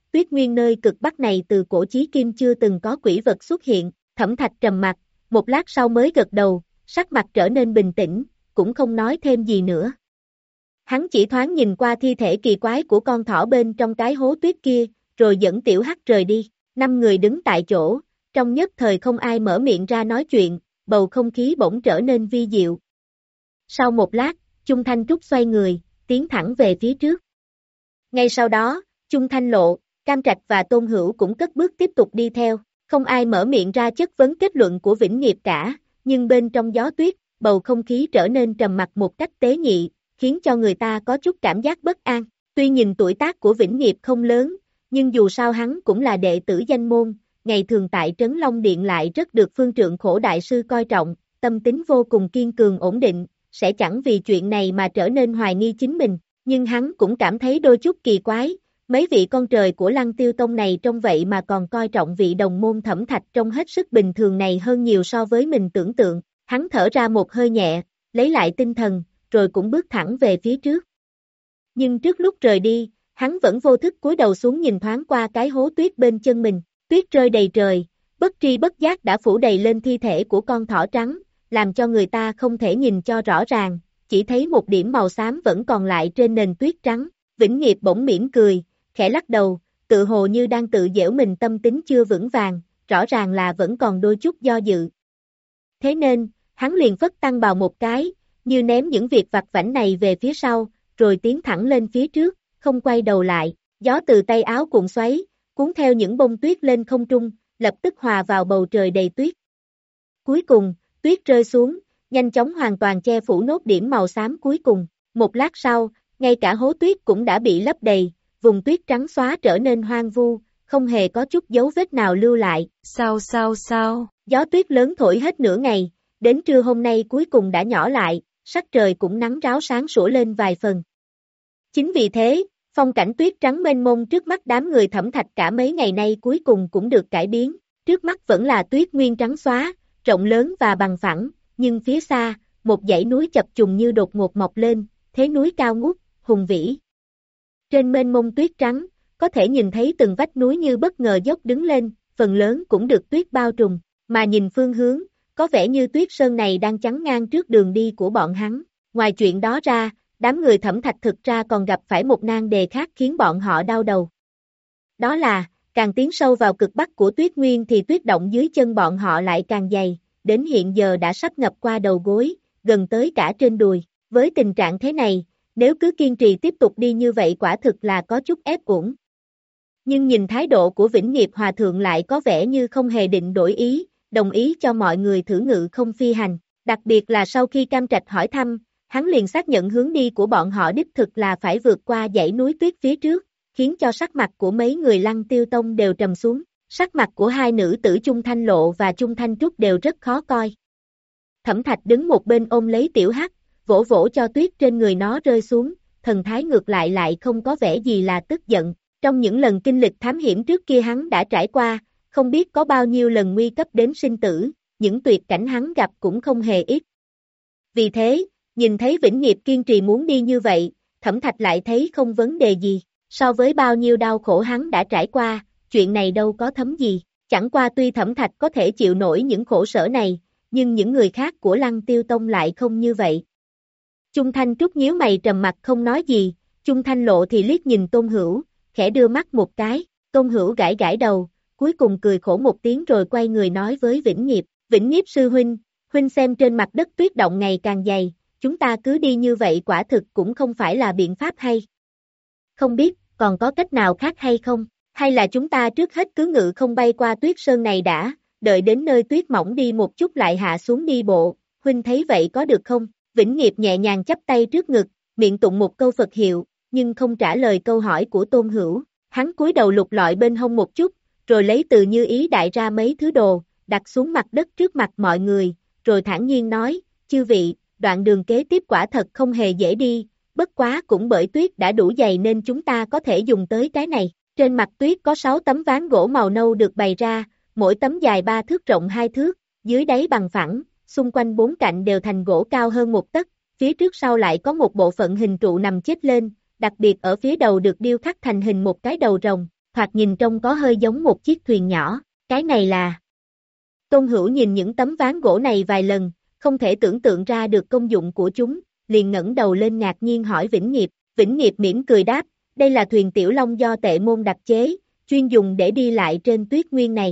tuyết nguyên nơi cực bắc này từ cổ chí kim chưa từng có quỷ vật xuất hiện. Thẩm Thạch trầm mặt, một lát sau mới gật đầu, sắc mặt trở nên bình tĩnh, cũng không nói thêm gì nữa. Hắn chỉ thoáng nhìn qua thi thể kỳ quái của con thỏ bên trong cái hố tuyết kia, rồi dẫn Tiểu Hắc rời đi. Năm người đứng tại chỗ, trong nhất thời không ai mở miệng ra nói chuyện, bầu không khí bỗng trở nên vi diệu. Sau một lát, Chung Thanh Trúc xoay người, tiến thẳng về phía trước. Ngay sau đó, Chung Thanh Lộ, Cam Trạch và Tôn Hữu cũng cất bước tiếp tục đi theo, không ai mở miệng ra chất vấn kết luận của Vĩnh Nghiệp cả, nhưng bên trong gió tuyết, bầu không khí trở nên trầm mặc một cách tế nhị, khiến cho người ta có chút cảm giác bất an. Tuy nhìn tuổi tác của Vĩnh Nghiệp không lớn, nhưng dù sao hắn cũng là đệ tử danh môn, ngày thường tại Trấn Long Điện lại rất được Phương Trượng Khổ Đại Sư coi trọng, tâm tính vô cùng kiên cường ổn định, sẽ chẳng vì chuyện này mà trở nên hoài nghi chính mình, nhưng hắn cũng cảm thấy đôi chút kỳ quái, mấy vị con trời của Lăng Tiêu Tông này trông vậy mà còn coi trọng vị đồng môn Thẩm Thạch trông hết sức bình thường này hơn nhiều so với mình tưởng tượng, hắn thở ra một hơi nhẹ, lấy lại tinh thần, rồi cũng bước thẳng về phía trước. Nhưng trước lúc rời đi, hắn vẫn vô thức cúi đầu xuống nhìn thoáng qua cái hố tuyết bên chân mình, tuyết rơi đầy trời, bất tri bất giác đã phủ đầy lên thi thể của con thỏ trắng, làm cho người ta không thể nhìn cho rõ ràng, chỉ thấy một điểm màu xám vẫn còn lại trên nền tuyết trắng. Vĩnh Nghiệp bỗng mỉm cười, khẽ lắc đầu, tự hồ như đang tự giễu mình tâm tính chưa vững vàng, rõ ràng là vẫn còn đôi chút do dự. Thế nên, hắn liền phất tăng bào một cái, như ném những việc vặt vãnh này về phía sau, rồi tiến thẳng lên phía trước, không quay đầu lại, gió từ tay áo cuộn xoáy, cuốn theo những bông tuyết lên không trung, lập tức hòa vào bầu trời đầy tuyết. Cuối cùng, tuyết rơi xuống, nhanh chóng hoàn toàn che phủ nốt điểm màu xám cuối cùng, một lát sau, ngay cả hố tuyết cũng đã bị lấp đầy, vùng tuyết trắng xóa trở nên hoang vu, không hề có chút dấu vết nào lưu lại. Sao sao sao? Gió tuyết lớn thổi hết nửa ngày, đến trưa hôm nay cuối cùng đã nhỏ lại, sắc trời cũng nắng ráo sáng sủa lên vài phần. Chính vì thế, phong cảnh tuyết trắng mênh mông trước mắt đám người Thẩm Thạch cả mấy ngày nay cuối cùng cũng được cải biến, trước mắt vẫn là tuyết nguyên trắng xóa, rộng lớn và bằng phẳng, nhưng phía xa, một dãy núi chập trùng như đột ngột mọc lên, thế núi cao ngút, hùng vĩ. Trên mênh mông tuyết trắng, có thể nhìn thấy từng vách núi như bất ngờ dốc đứng lên, phần lớn cũng được tuyết bao trùm, mà nhìn phương hướng, có vẻ như tuyết sơn này đang chắn ngang trước đường đi của bọn hắn. Ngoài chuyện đó ra, đám người Thẩm Thạch thực ra còn gặp phải một nan đề khác khiến bọn họ đau đầu. Đó là, càng tiến sâu vào cực bắc của tuyết nguyên thì tuyết động dưới chân bọn họ lại càng dày, đến hiện giờ đã sắp ngập qua đầu gối, gần tới cả trên đùi. Với tình trạng thế này, nếu cứ kiên trì tiếp tục đi như vậy quả thực là có chút ép uổng. Nhưng nhìn thái độ của Vĩnh Nghiệp Hòa Thượng lại có vẻ như không hề định đổi ý, đồng ý cho mọi người thử ngự không phi hành. Đặc biệt là sau khi Cam Trạch hỏi thăm, hắn liền xác nhận hướng đi của bọn họ đích thực là phải vượt qua dãy núi tuyết phía trước, khiến cho sắc mặt của mấy người Lăng Tiêu Tông đều trầm xuống. Sắc mặt của hai nữ tử Chung Thanh Lộ và Chung Thanh Trúc đều rất khó coi. Thẩm Thạch đứng một bên ôm lấy Tiểu Hắc, vỗ vỗ cho tuyết trên người nó rơi xuống, thần thái ngược lại lại không có vẻ gì là tức giận. Trong những lần kinh lịch thám hiểm trước kia hắn đã trải qua, không biết có bao nhiêu lần nguy cấp đến sinh tử, những tuyệt cảnh hắn gặp cũng không hề ít. Vì thế, nhìn thấy Vĩnh Nghiệp kiên trì muốn đi như vậy, Thẩm Thạch lại thấy không vấn đề gì, so với bao nhiêu đau khổ hắn đã trải qua, chuyện này đâu có thấm gì, chẳng qua tuy Thẩm Thạch có thể chịu nổi những khổ sở này, nhưng những người khác của Lăng Tiêu Tông lại không như vậy. Chung Thanh Trúc nhíu mày trầm mặt không nói gì, Chung Thanh Lộ thì liếc nhìn Tôn Hữu, khẽ đưa mắt một cái, Tôn Hữu gãi gãi đầu, cuối cùng cười khổ một tiếng rồi quay người nói với Vĩnh Nghiệp, Vĩnh Nghiệp sư huynh, huynh xem trên mặt đất tuyết động ngày càng dày, chúng ta cứ đi như vậy quả thực cũng không phải là biện pháp hay. Không biết, còn có cách nào khác hay không, hay là chúng ta trước hết cứ ngự không bay qua tuyết sơn này đã, đợi đến nơi tuyết mỏng đi một chút lại hạ xuống đi bộ, huynh thấy vậy có được không? Vĩnh Nghiệp nhẹ nhàng chắp tay trước ngực, miệng tụng một câu Phật hiệu, nhưng không trả lời câu hỏi của Tôn Hữu, hắn cúi đầu lục lọi bên hông một chút, rồi lấy từ như ý đại ra mấy thứ đồ, đặt xuống mặt đất trước mặt mọi người, rồi thản nhiên nói, chư vị, đoạn đường kế tiếp quả thật không hề dễ đi, bất quá cũng bởi tuyết đã đủ dày nên chúng ta có thể dùng tới cái này. Trên mặt tuyết có sáu tấm ván gỗ màu nâu được bày ra, mỗi tấm dài ba thước rộng hai thước, dưới đáy bằng phẳng, xung quanh bốn cạnh đều thành gỗ cao hơn một tấc, phía trước sau lại có một bộ phận hình trụ nằm chết lên, đặc biệt ở phía đầu được điêu khắc thành hình một cái đầu rồng, thoạt nhìn trông có hơi giống một chiếc thuyền nhỏ, cái này là... Tôn Hữu nhìn những tấm ván gỗ này vài lần, không thể tưởng tượng ra được công dụng của chúng, liền ngẩng đầu lên ngạc nhiên hỏi Vĩnh Nghiệp. Vĩnh Nghiệp mỉm cười đáp, đây là thuyền Tiểu Long do Tệ Môn đặc chế, chuyên dùng để đi lại trên tuyết nguyên này.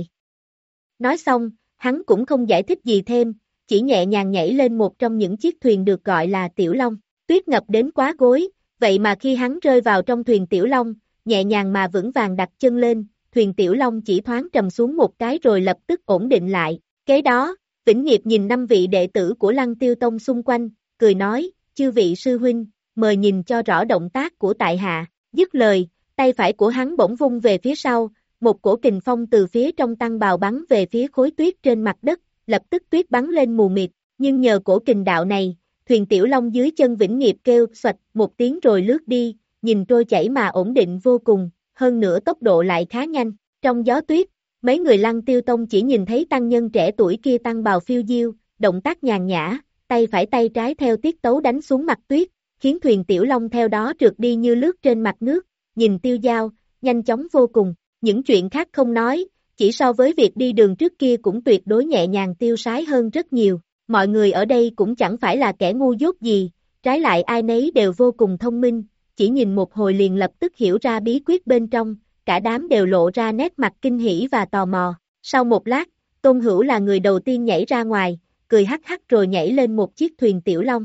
Nói xong, hắn cũng không giải thích gì thêm, chỉ nhẹ nhàng nhảy lên một trong những chiếc thuyền được gọi là Tiểu Long. Tuyết ngập đến quá gối, vậy mà khi hắn rơi vào trong thuyền Tiểu Long, nhẹ nhàng mà vững vàng đặt chân lên, thuyền Tiểu Long chỉ thoáng trầm xuống một cái rồi lập tức ổn định lại. Kế đó, Vĩnh Nghiệp nhìn năm vị đệ tử của Lăng Tiêu Tông xung quanh, cười nói, chư vị sư huynh, mời nhìn cho rõ động tác của tại hạ. Dứt lời, tay phải của hắn bỗng vung về phía sau, một cổ kình phong từ phía trong tăng bào bắn về phía khối tuyết trên mặt đất, lập tức tuyết bắn lên mù mịt, nhưng nhờ cổ kình đạo này, thuyền Tiểu Long dưới chân Vĩnh Nghiệp kêu xoạch một tiếng rồi lướt đi, nhìn trôi chảy mà ổn định vô cùng, hơn nữa tốc độ lại khá nhanh. Trong gió tuyết, mấy người Lăng Tiêu Tông chỉ nhìn thấy tăng nhân trẻ tuổi kia tăng bào phiêu diêu, động tác nhàn nhã, tay phải tay trái theo tiết tấu đánh xuống mặt tuyết, khiến thuyền Tiểu Long theo đó trượt đi như lướt trên mặt nước, nhìn tiêu dao, nhanh chóng vô cùng. Những chuyện khác không nói, chỉ so với việc đi đường trước kia cũng tuyệt đối nhẹ nhàng tiêu sái hơn rất nhiều. Mọi người ở đây cũng chẳng phải là kẻ ngu dốt gì, trái lại ai nấy đều vô cùng thông minh, chỉ nhìn một hồi liền lập tức hiểu ra bí quyết bên trong, cả đám đều lộ ra nét mặt kinh hỉ và tò mò. Sau một lát, Tôn Hữu là người đầu tiên nhảy ra ngoài, cười hắc hắc rồi nhảy lên một chiếc thuyền Tiểu Long.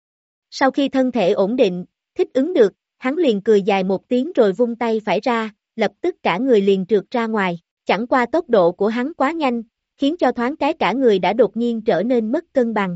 Sau khi thân thể ổn định, thích ứng được, hắn liền cười dài một tiếng rồi vung tay phải ra, lập tức cả người liền trượt ra ngoài. Chẳng qua tốc độ của hắn quá nhanh, khiến cho thoáng cái cả người đã đột nhiên trở nên mất cân bằng.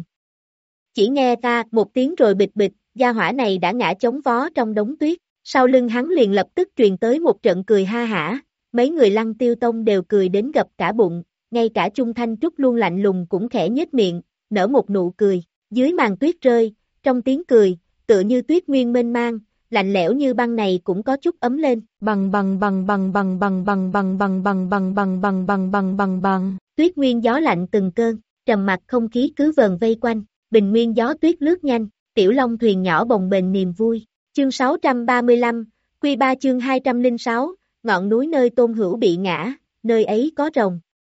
Chỉ nghe ta một tiếng rồi bịch bịch, gia hỏa này đã ngã chóng vó trong đống tuyết, sau lưng hắn liền lập tức truyền tới một trận cười ha hả, mấy người Lăng Tiêu Tông đều cười đến gập cả bụng, ngay cả Chung Thanh Trúc luôn lạnh lùng cũng khẽ nhếch miệng, nở một nụ cười, dưới màn tuyết rơi, trong tiếng cười, tựa như tuyết nguyên mênh mang, lạnh lẽo như băng này cũng có chút ấm lên, bằng bằng bằng bằng bằng bằng bằng bằng bằng bằng bằng bằng bằng bằng bằng bằng bằng, tuyết nguyên gió lạnh từng cơn, trầm mặc không khí cứ vờn vây quanh, bình nguyên gió tuyết lướt nhanh, Tiểu Long thuyền nhỏ bồng bềnh niềm vui. Chương sáu trăm ba mươi lăm, Quy ba chương hai trăm lẻ sáu, ngọn núi nơi Tôn Hữu bị ngã, nơi ấy có rồng.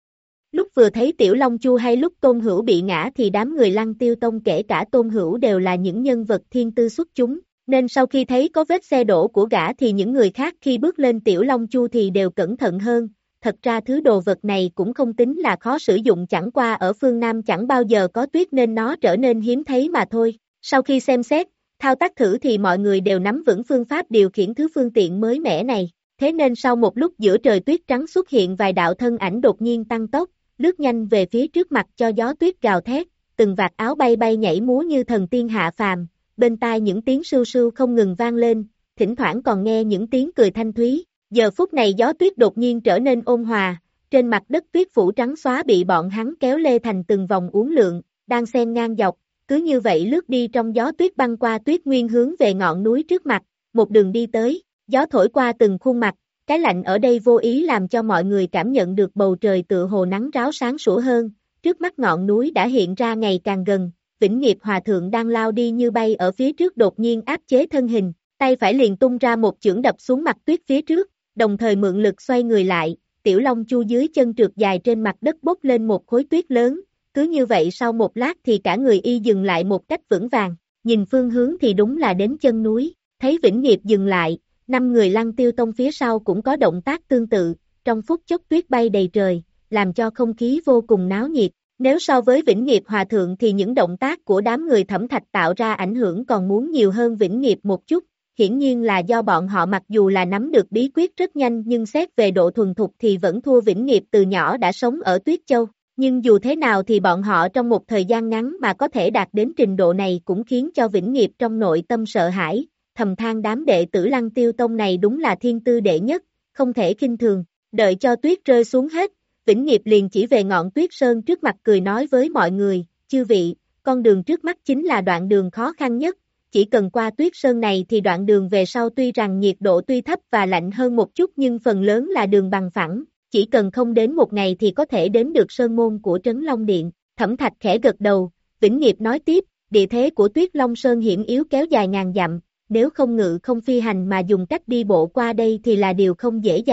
Lúc vừa thấy Tiểu Long Chu hay lúc Tôn Hữu bị ngã thì đám người Lăng Tiêu Tông kể cả Tôn Hữu đều là những nhân vật thiên tư xuất chúng, nên sau khi thấy có vết xe đổ của gã thì những người khác khi bước lên Tiểu Long Chu thì đều cẩn thận hơn. Thật ra thứ đồ vật này cũng không tính là khó sử dụng, chẳng qua ở phương Nam chẳng bao giờ có tuyết nên nó trở nên hiếm thấy mà thôi. Sau khi xem xét, thao tác thử thì mọi người đều nắm vững phương pháp điều khiển thứ phương tiện mới mẻ này. Thế nên sau một lúc giữa trời tuyết trắng xuất hiện vài đạo thân ảnh đột nhiên tăng tốc, lướt nhanh về phía trước mặt cho gió tuyết gào thét, từng vạt áo bay bay nhảy múa như thần tiên hạ phàm, bên tai những tiếng sưu sưu không ngừng vang lên, thỉnh thoảng còn nghe những tiếng cười thanh thúy. Giờ phút này gió tuyết đột nhiên trở nên ôn hòa, trên mặt đất tuyết phủ trắng xóa bị bọn hắn kéo lê thành từng vòng uốn lượn, đang xen ngang dọc, cứ như vậy lướt đi trong gió tuyết băng qua tuyết nguyên hướng về ngọn núi trước mặt, một đường đi tới, gió thổi qua từng khuôn mặt, cái lạnh ở đây vô ý làm cho mọi người cảm nhận được bầu trời tựa hồ nắng ráo sáng sủa hơn, trước mắt ngọn núi đã hiện ra ngày càng gần, Vĩnh Nghiệp Hòa Thượng đang lao đi như bay ở phía trước đột nhiên áp chế thân hình, tay phải liền tung ra một chưởng đập xuống mặt tuyết phía trước, đồng thời mượn lực xoay người lại, Tiểu Long Chu dưới chân trượt dài trên mặt đất bốc lên một khối tuyết lớn, cứ như vậy sau một lát thì cả người y dừng lại một cách vững vàng, nhìn phương hướng thì đúng là đến chân núi, thấy Vĩnh Nghiệp dừng lại, năm người Lăng Tiêu Tông phía sau cũng có động tác tương tự, trong phút chốc tuyết bay đầy trời, làm cho không khí vô cùng náo nhiệt. Nếu so với Vĩnh Nghiệp Hòa Thượng thì những động tác của đám người Thẩm Thạch tạo ra ảnh hưởng còn muốn nhiều hơn Vĩnh Nghiệp một chút, hiển nhiên là do bọn họ mặc dù là nắm được bí quyết rất nhanh nhưng xét về độ thuần thục thì vẫn thua Vĩnh Nghiệp từ nhỏ đã sống ở Tuyết Châu. Nhưng dù thế nào thì bọn họ trong một thời gian ngắn mà có thể đạt đến trình độ này cũng khiến cho Vĩnh Nghiệp trong nội tâm sợ hãi, thầm than đám đệ tử Lăng Tiêu Tông này đúng là thiên tư đệ nhất, không thể khinh thường. Đợi cho tuyết rơi xuống hết, Vĩnh Nghiệp liền chỉ về ngọn tuyết sơn trước mặt cười nói với mọi người, chư vị, con đường trước mắt chính là đoạn đường khó khăn nhất, chỉ cần qua tuyết sơn này thì đoạn đường về sau tuy rằng nhiệt độ tuy thấp và lạnh hơn một chút nhưng phần lớn là đường bằng phẳng, chỉ cần không đến một ngày thì có thể đến được sơn môn của Trấn Long Điện. Thẩm Thạch khẽ gật đầu, Vĩnh Nghiệp nói tiếp, địa thế của Tuyết Long Sơn hiểm yếu kéo dài ngàn dặm, nếu không ngự không phi hành mà dùng cách đi bộ qua đây thì là điều không dễ dàng.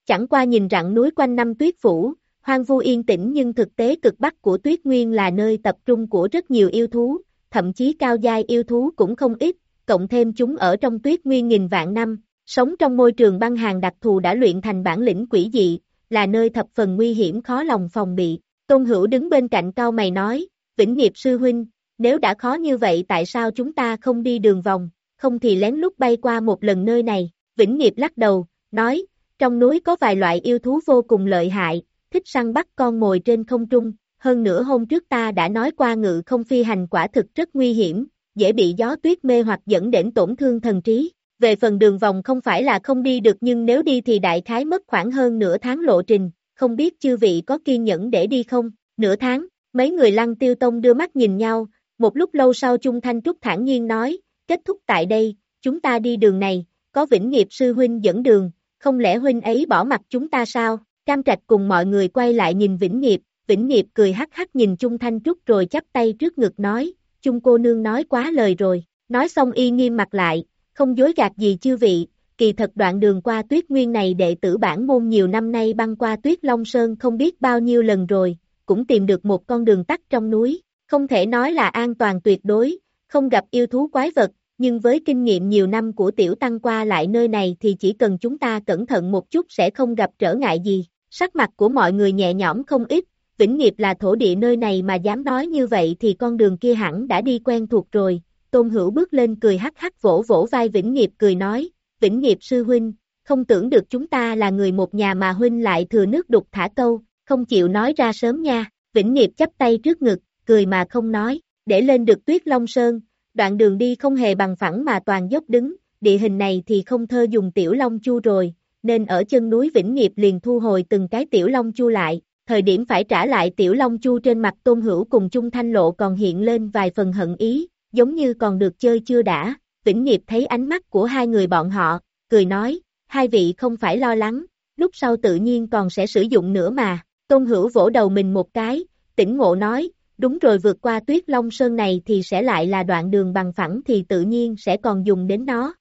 Chẳng qua nhìn rặng núi quanh năm tuyết phủ, hoang vu yên tĩnh nhưng thực tế cực bắc của tuyết nguyên là nơi tập trung của rất nhiều yêu thú, thậm chí cao giai yêu thú cũng không ít, cộng thêm chúng ở trong tuyết nguyên nghìn vạn năm, sống trong môi trường băng hàn đặc thù đã luyện thành bản lĩnh quỷ dị, là nơi thập phần nguy hiểm khó lòng phòng bị. Tôn Hữu đứng bên cạnh cau mày nói, Vĩnh Nghiệp sư huynh, nếu đã khó như vậy tại sao chúng ta không đi đường vòng, không thì lén lút bay qua một lần nơi này. Vĩnh Nghiệp lắc đầu, nói, trong núi có vài loại yêu thú vô cùng lợi hại, thích săn bắt con mồi trên không trung, hơn nữa hôm trước ta đã nói qua ngự không phi hành quả thực rất nguy hiểm, dễ bị gió tuyết mê hoặc dẫn đến tổn thương thần trí. Về phần đường vòng không phải là không đi được nhưng nếu đi thì đại khái mất khoảng hơn nửa tháng lộ trình, không biết chư vị có kiên nhẫn để đi không? Nửa tháng, mấy người Lăng Tiêu Tông đưa mắt nhìn nhau, một lúc lâu sau Chung Thanh Trúc thản nhiên nói, kết thúc tại đây, chúng ta đi đường này, có Vĩnh Nghiệp sư huynh dẫn đường, không lẽ huynh ấy bỏ mặt chúng ta sao? Cam Trạch cùng mọi người quay lại nhìn Vĩnh Nghiệp, Vĩnh Nghiệp cười hắc hắc nhìn Chung Thanh Trúc rồi chắp tay trước ngực nói, Chung cô nương nói quá lời rồi, nói xong y nghiêm mặt lại, không dối gạt gì chư vị, kỳ thật đoạn đường qua tuyết nguyên này đệ tử bản môn nhiều năm nay băng qua tuyết Long Sơn không biết bao nhiêu lần rồi, cũng tìm được một con đường tắt trong núi, không thể nói là an toàn tuyệt đối, không gặp yêu thú quái vật, nhưng với kinh nghiệm nhiều năm của tiểu tăng qua lại nơi này thì chỉ cần chúng ta cẩn thận một chút sẽ không gặp trở ngại gì. Sắc mặt của mọi người nhẹ nhõm không ít, Vĩnh Nghiệp là thổ địa nơi này mà dám nói như vậy thì con đường kia hẳn đã đi quen thuộc rồi. Tôn Hữu bước lên cười hắc hắc vỗ vỗ vai Vĩnh Nghiệp cười nói, Vĩnh Nghiệp sư huynh, không tưởng được chúng ta là người một nhà mà huynh lại thừa nước đục thả câu, không chịu nói ra sớm nha. Vĩnh Nghiệp chắp tay trước ngực, cười mà không nói, để lên được tuyết Long Sơn, đoạn đường đi không hề bằng phẳng mà toàn dốc đứng, địa hình này thì không thơ dùng tiểu long chu rồi, nên ở chân núi Vĩnh Nghiệp liền thu hồi từng cái tiểu long chu lại, thời điểm phải trả lại tiểu long chu trên mặt Tôn Hữu cùng Chung Thanh Lộ còn hiện lên vài phần hận ý, giống như còn được chơi chưa đã. Vĩnh Nghiệp thấy ánh mắt của hai người bọn họ, cười nói, hai vị không phải lo lắng, lúc sau tự nhiên còn sẽ sử dụng nữa mà. Tôn Hữu vỗ đầu mình một cái, tỉnh ngộ nói, đúng rồi, vượt qua tuyết Long Sơn này thì sẽ lại là đoạn đường bằng phẳng thì tự nhiên sẽ còn dùng đến nó.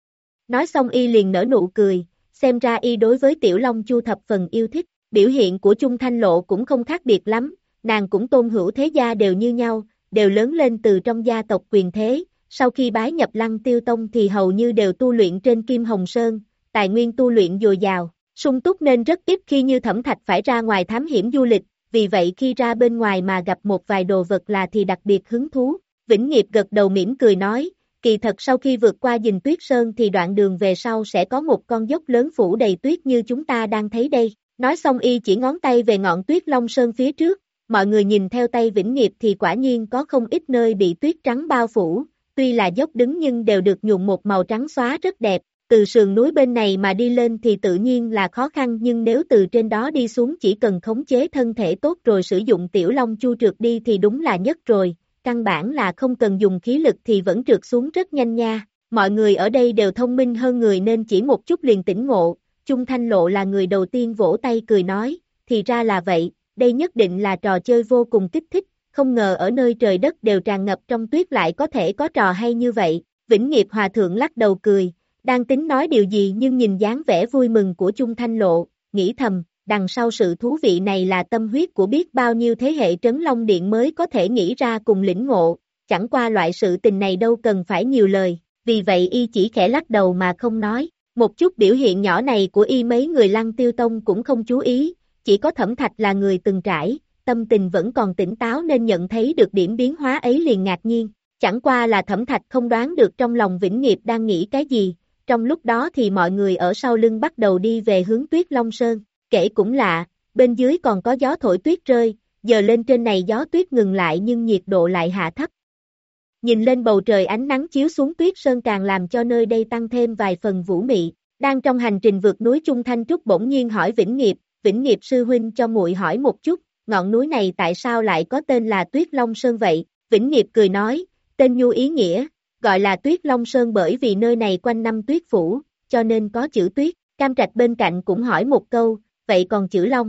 Nói xong y liền nở nụ cười, xem ra y đối với tiểu long chu thập phần yêu thích, biểu hiện của Chung Thanh Lộ cũng không khác biệt lắm, nàng cũng Tôn Hữu thế gia đều như nhau, đều lớn lên từ trong gia tộc quyền thế, sau khi bái nhập Lăng Tiêu Tông thì hầu như đều tu luyện trên Kim Hồng Sơn, tài nguyên tu luyện dồi dào, sung túc nên rất ít khi như Thẩm Thạch phải ra ngoài thám hiểm du lịch, vì vậy khi ra bên ngoài mà gặp một vài đồ vật là thì đặc biệt hứng thú. Vĩnh Nghiệp gật đầu mỉm cười nói, kỳ thật sau khi vượt qua Dình Tuyết Sơn thì đoạn đường về sau sẽ có một con dốc lớn phủ đầy tuyết như chúng ta đang thấy đây. Nói xong y chỉ ngón tay về ngọn tuyết Long Sơn phía trước, mọi người nhìn theo tay Vĩnh Nghiệp thì quả nhiên có không ít nơi bị tuyết trắng bao phủ, tuy là dốc đứng nhưng đều được nhuộm một màu trắng xóa rất đẹp. Từ sườn núi bên này mà đi lên thì tự nhiên là khó khăn nhưng nếu từ trên đó đi xuống chỉ cần khống chế thân thể tốt rồi sử dụng tiểu long chu trượt đi thì đúng là nhất rồi, căn bản là không cần dùng khí lực thì vẫn trượt xuống rất nhanh nha. Mọi người ở đây đều thông minh hơn người nên chỉ một chút liền tỉnh ngộ, Chung Thanh Lộ là người đầu tiên vỗ tay cười nói, thì ra là vậy, đây nhất định là trò chơi vô cùng kích thích, không ngờ ở nơi trời đất đều tràn ngập trong tuyết lại có thể có trò hay như vậy. Vĩnh Nghiệp hòa thượng lắc đầu cười, đang tính nói điều gì nhưng nhìn dáng vẻ vui mừng của Chung Thanh Lộ, nghĩ thầm, đằng sau sự thú vị này là tâm huyết của biết bao nhiêu thế hệ Trấn Long Điện mới có thể nghĩ ra cùng lĩnh ngộ, chẳng qua loại sự tình này đâu cần phải nhiều lời, vì vậy y chỉ khẽ lắc đầu mà không nói. Một chút biểu hiện nhỏ này của y mấy người Lăng Tiêu Tông cũng không chú ý, chỉ có Thẩm Thạch là người từng trải, tâm tình vẫn còn tỉnh táo nên nhận thấy được điểm biến hóa ấy liền ngạc nhiên, chẳng qua là Thẩm Thạch không đoán được trong lòng Vĩnh Nghiệp đang nghĩ cái gì. Trong lúc đó thì mọi người ở sau lưng bắt đầu đi về hướng tuyết Long Sơn, kể cũng lạ, bên dưới còn có gió thổi tuyết rơi, giờ lên trên này gió tuyết ngừng lại nhưng nhiệt độ lại hạ thấp. Nhìn lên bầu trời ánh nắng chiếu xuống tuyết sơn càng làm cho nơi đây tăng thêm vài phần vũ mị. Đang trong hành trình vượt núi Chung Thanh Trúc bỗng nhiên hỏi Vĩnh Nghiệp, Vĩnh Nghiệp sư huynh cho muội hỏi một chút, ngọn núi này tại sao lại có tên là Tuyết Long Sơn vậy? Vĩnh Nghiệp cười nói, tên nhu ý nghĩa, gọi là Tuyết Long Sơn bởi vì nơi này quanh năm tuyết phủ, cho nên có chữ tuyết. Cam Trạch bên cạnh cũng hỏi một câu, vậy còn chữ Long?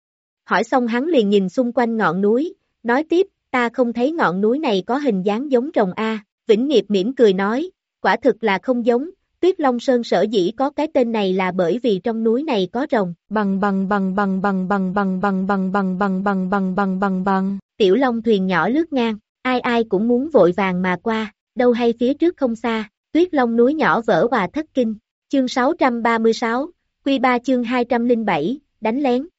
Hỏi xong hắn liền nhìn xung quanh ngọn núi, nói tiếp, ta không thấy ngọn núi này có hình dáng giống rồng a. Vĩnh Nghiệp mỉm cười nói, quả thực là không giống, Tuyết Long Sơn sở dĩ có cái tên này là bởi vì trong núi này có rồng, bằng bằng bằng bằng bằng bằng bằng bằng bằng bằng bằng bằng bằng bằng bằng bằng, tiểu long thuyền nhỏ lướt ngang, ai ai cũng muốn vội vàng mà qua, đâu hay phía trước không xa, Tuyết Long núi nhỏ vỡ òa thất kinh, chương sáu trăm ba mươi sáu, Quy ba chương hai trăm lẻ bảy, đánh lén.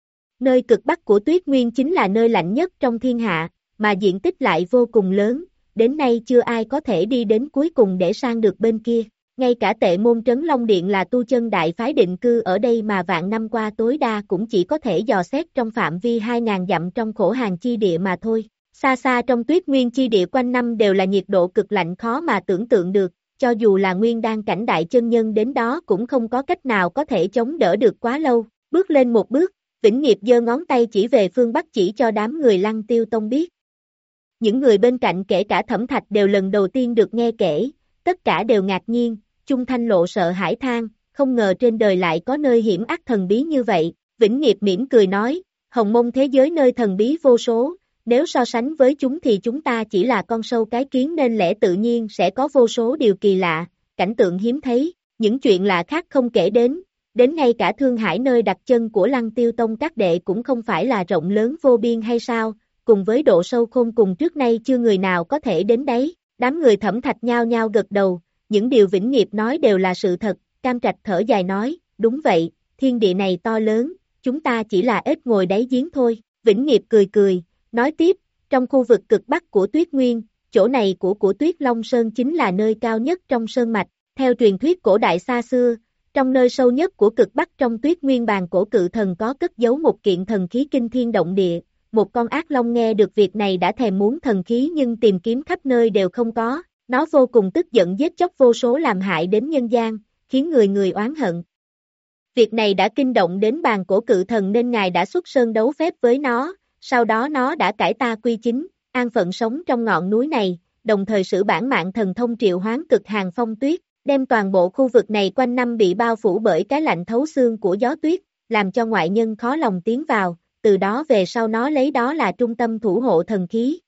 Nơi cực bắc của Tuyết Nguyên chính là nơi lạnh nhất trong thiên hạ, mà diện tích lại vô cùng lớn, đến nay chưa ai có thể đi đến cuối cùng để sang được bên kia. Ngay cả Tệ Môn Trấn Long Điện là tu chân đại phái định cư ở đây mà vạn năm qua tối đa cũng chỉ có thể dò xét trong phạm vi hai ngàn dặm trong khổ hàn chi địa mà thôi. Xa xa trong Tuyết Nguyên chi địa quanh năm đều là nhiệt độ cực lạnh khó mà tưởng tượng được, cho dù là nguyên đan cảnh đại chân nhân đến đó cũng không có cách nào có thể chống đỡ được quá lâu. Bước lên một bước, Vĩnh Nghiệp giơ ngón tay chỉ về phương Bắc chỉ cho đám người Lăng Tiêu Tông biết. Những người bên cạnh kể cả Thẩm Thạch đều lần đầu tiên được nghe kể, tất cả đều ngạc nhiên. Chung Thanh Lộ sợ hãi than, không ngờ trên đời lại có nơi hiểm ác thần bí như vậy. Vĩnh Nghiệp mỉm cười nói, Hồng Mông thế giới nơi thần bí vô số, nếu so sánh với chúng thì chúng ta chỉ là con sâu cái kiến nên lẽ tự nhiên sẽ có vô số điều kỳ lạ, cảnh tượng hiếm thấy, những chuyện lạ khác không kể đến, đến ngay cả Thương Hải nơi đặt chân của Lăng Tiêu Tông các đệ cũng không phải là rộng lớn vô biên hay sao, cùng với độ sâu khôn cùng trước nay chưa người nào có thể đến đấy. Đám người Thẩm Thạch nhao nhao gật đầu. Những điều Vĩnh Nghiệp nói đều là sự thật, Cam Trạch thở dài nói, đúng vậy, thiên địa này to lớn, chúng ta chỉ là ếch ngồi đáy giếng thôi. Vĩnh Nghiệp cười cười, nói tiếp, trong khu vực cực bắc của Tuyết Nguyên, chỗ này của của Tuyết Long Sơn chính là nơi cao nhất trong sơn mạch, theo truyền thuyết cổ đại xa xưa, trong nơi sâu nhất của cực bắc trong Tuyết Nguyên bàn cổ cự thần có cất giấu một kiện thần khí kinh thiên động địa, một con ác long nghe được việc này đã thèm muốn thần khí nhưng tìm kiếm khắp nơi đều không có. Nó vô cùng tức giận giết chóc vô số làm hại đến nhân gian, khiến người người oán hận. Việc này đã kinh động đến bàn cổ cự thần nên ngài đã xuất sơn đấu phép với nó, sau đó nó đã cải ta quy chính, an phận sống trong ngọn núi này, đồng thời sử bản mạng thần thông triệu hoán cực hàng phong tuyết, đem toàn bộ khu vực này quanh năm bị bao phủ bởi cái lạnh thấu xương của gió tuyết, làm cho ngoại nhân khó lòng tiến vào, từ đó về sau nó lấy đó là trung tâm thủ hộ thần khí.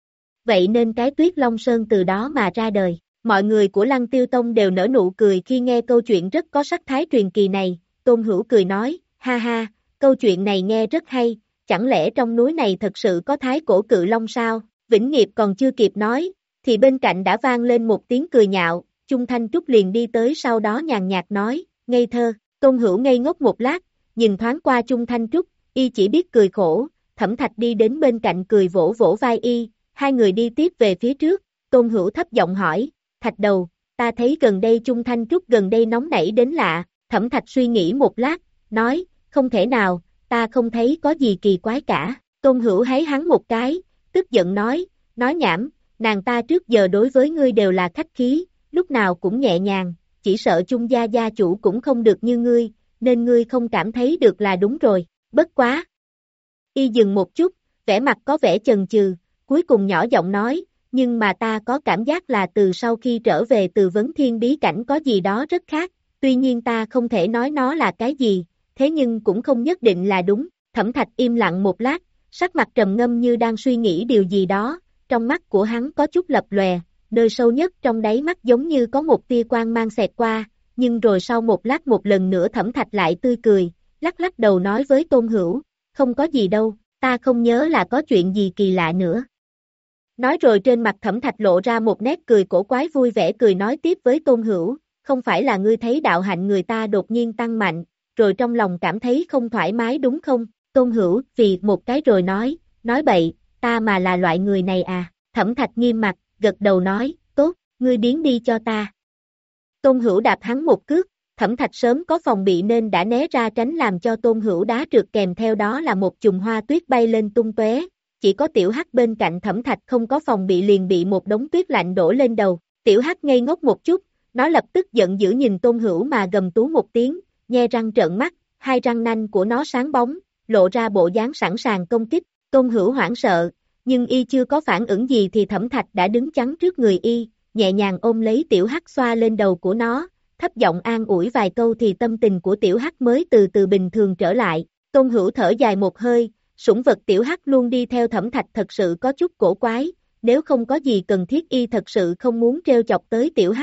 Vậy nên cái Tuyết Long Sơn từ đó mà ra đời. Mọi người của Lăng Tiêu Tông đều nở nụ cười khi nghe câu chuyện rất có sắc thái truyền kỳ này. Tôn Hữu cười nói, ha ha, câu chuyện này nghe rất hay, chẳng lẽ trong núi này thật sự có thái cổ cự long sao? Vĩnh Nghiệp còn chưa kịp nói, thì bên cạnh đã vang lên một tiếng cười nhạo, Chung Thanh Trúc liền đi tới sau đó nhàn nhạt nói, ngây thơ. Tôn Hữu ngây ngốc một lát, nhìn thoáng qua Chung Thanh Trúc, y chỉ biết cười khổ. Thẩm Thạch đi đến bên cạnh cười vỗ vỗ vai y. Hai người đi tiếp về phía trước, Tôn Hữu thấp giọng hỏi, Thạch đầu, ta thấy gần đây Chung Thanh Trúc gần đây nóng nảy đến lạ. Thẩm Thạch suy nghĩ một lát, nói, không thể nào, ta không thấy có gì kỳ quái cả. Tôn Hữu háy hắn một cái, tức giận nói, nói nhảm, nàng ta trước giờ đối với ngươi đều là khách khí, lúc nào cũng nhẹ nhàng, chỉ sợ Chung gia gia chủ cũng không được như ngươi, nên ngươi không cảm thấy được là đúng rồi, bất quá. Y dừng một chút, vẻ mặt có vẻ chần chừ. Cuối cùng nhỏ giọng nói, nhưng mà ta có cảm giác là từ sau khi trở về từ vấn thiên bí cảnh có gì đó rất khác, tuy nhiên ta không thể nói nó là cái gì, thế nhưng cũng không nhất định là đúng. Thẩm Thạch im lặng một lát, sắc mặt trầm ngâm như đang suy nghĩ điều gì đó, trong mắt của hắn có chút lập lòe, nơi sâu nhất trong đáy mắt giống như có một tia quang mang xẹt qua, nhưng rồi sau một lát một lần nữa Thẩm Thạch lại tươi cười, lắc lắc đầu nói với Tôn Hữu, không có gì đâu, ta không nhớ là có chuyện gì kỳ lạ nữa. Nói rồi trên mặt Thẩm Thạch lộ ra một nét cười cổ quái vui vẻ cười nói tiếp với Tôn Hữu, không phải là ngươi thấy đạo hạnh người ta đột nhiên tăng mạnh, rồi trong lòng cảm thấy không thoải mái đúng không? Tôn Hữu vì một cái rồi nói, nói bậy, ta mà là loại người này à? Thẩm Thạch nghiêm mặt, gật đầu nói, tốt, ngươi biến đi cho ta. Tôn Hữu đạp hắn một cước, Thẩm Thạch sớm có phòng bị nên đã né ra tránh làm cho Tôn Hữu đá trượt kèm theo đó là một chùm hoa tuyết bay lên tung tóe. Chỉ có Tiểu Hắc bên cạnh Thẩm Thạch không có phòng bị liền bị một đống tuyết lạnh đổ lên đầu. Tiểu Hắc ngây ngốc một chút, nó lập tức giận dữ nhìn Tôn Hữu mà gầm tú một tiếng, nhe răng trợn mắt, hai răng nanh của nó sáng bóng, lộ ra bộ dáng sẵn sàng công kích. Tôn Hữu hoảng sợ, nhưng y chưa có phản ứng gì thì Thẩm Thạch đã đứng chắn trước người y, nhẹ nhàng ôm lấy Tiểu Hắc xoa lên đầu của nó, thấp giọng an ủi vài câu thì tâm tình của Tiểu Hắc mới từ từ bình thường trở lại. Tôn Hữu thở dài một hơi, sủng vật Tiểu Hắc luôn đi theo Thẩm Thạch thật sự có chút cổ quái, nếu không có gì cần thiết y thật sự không muốn treo chọc tới Tiểu Hắc,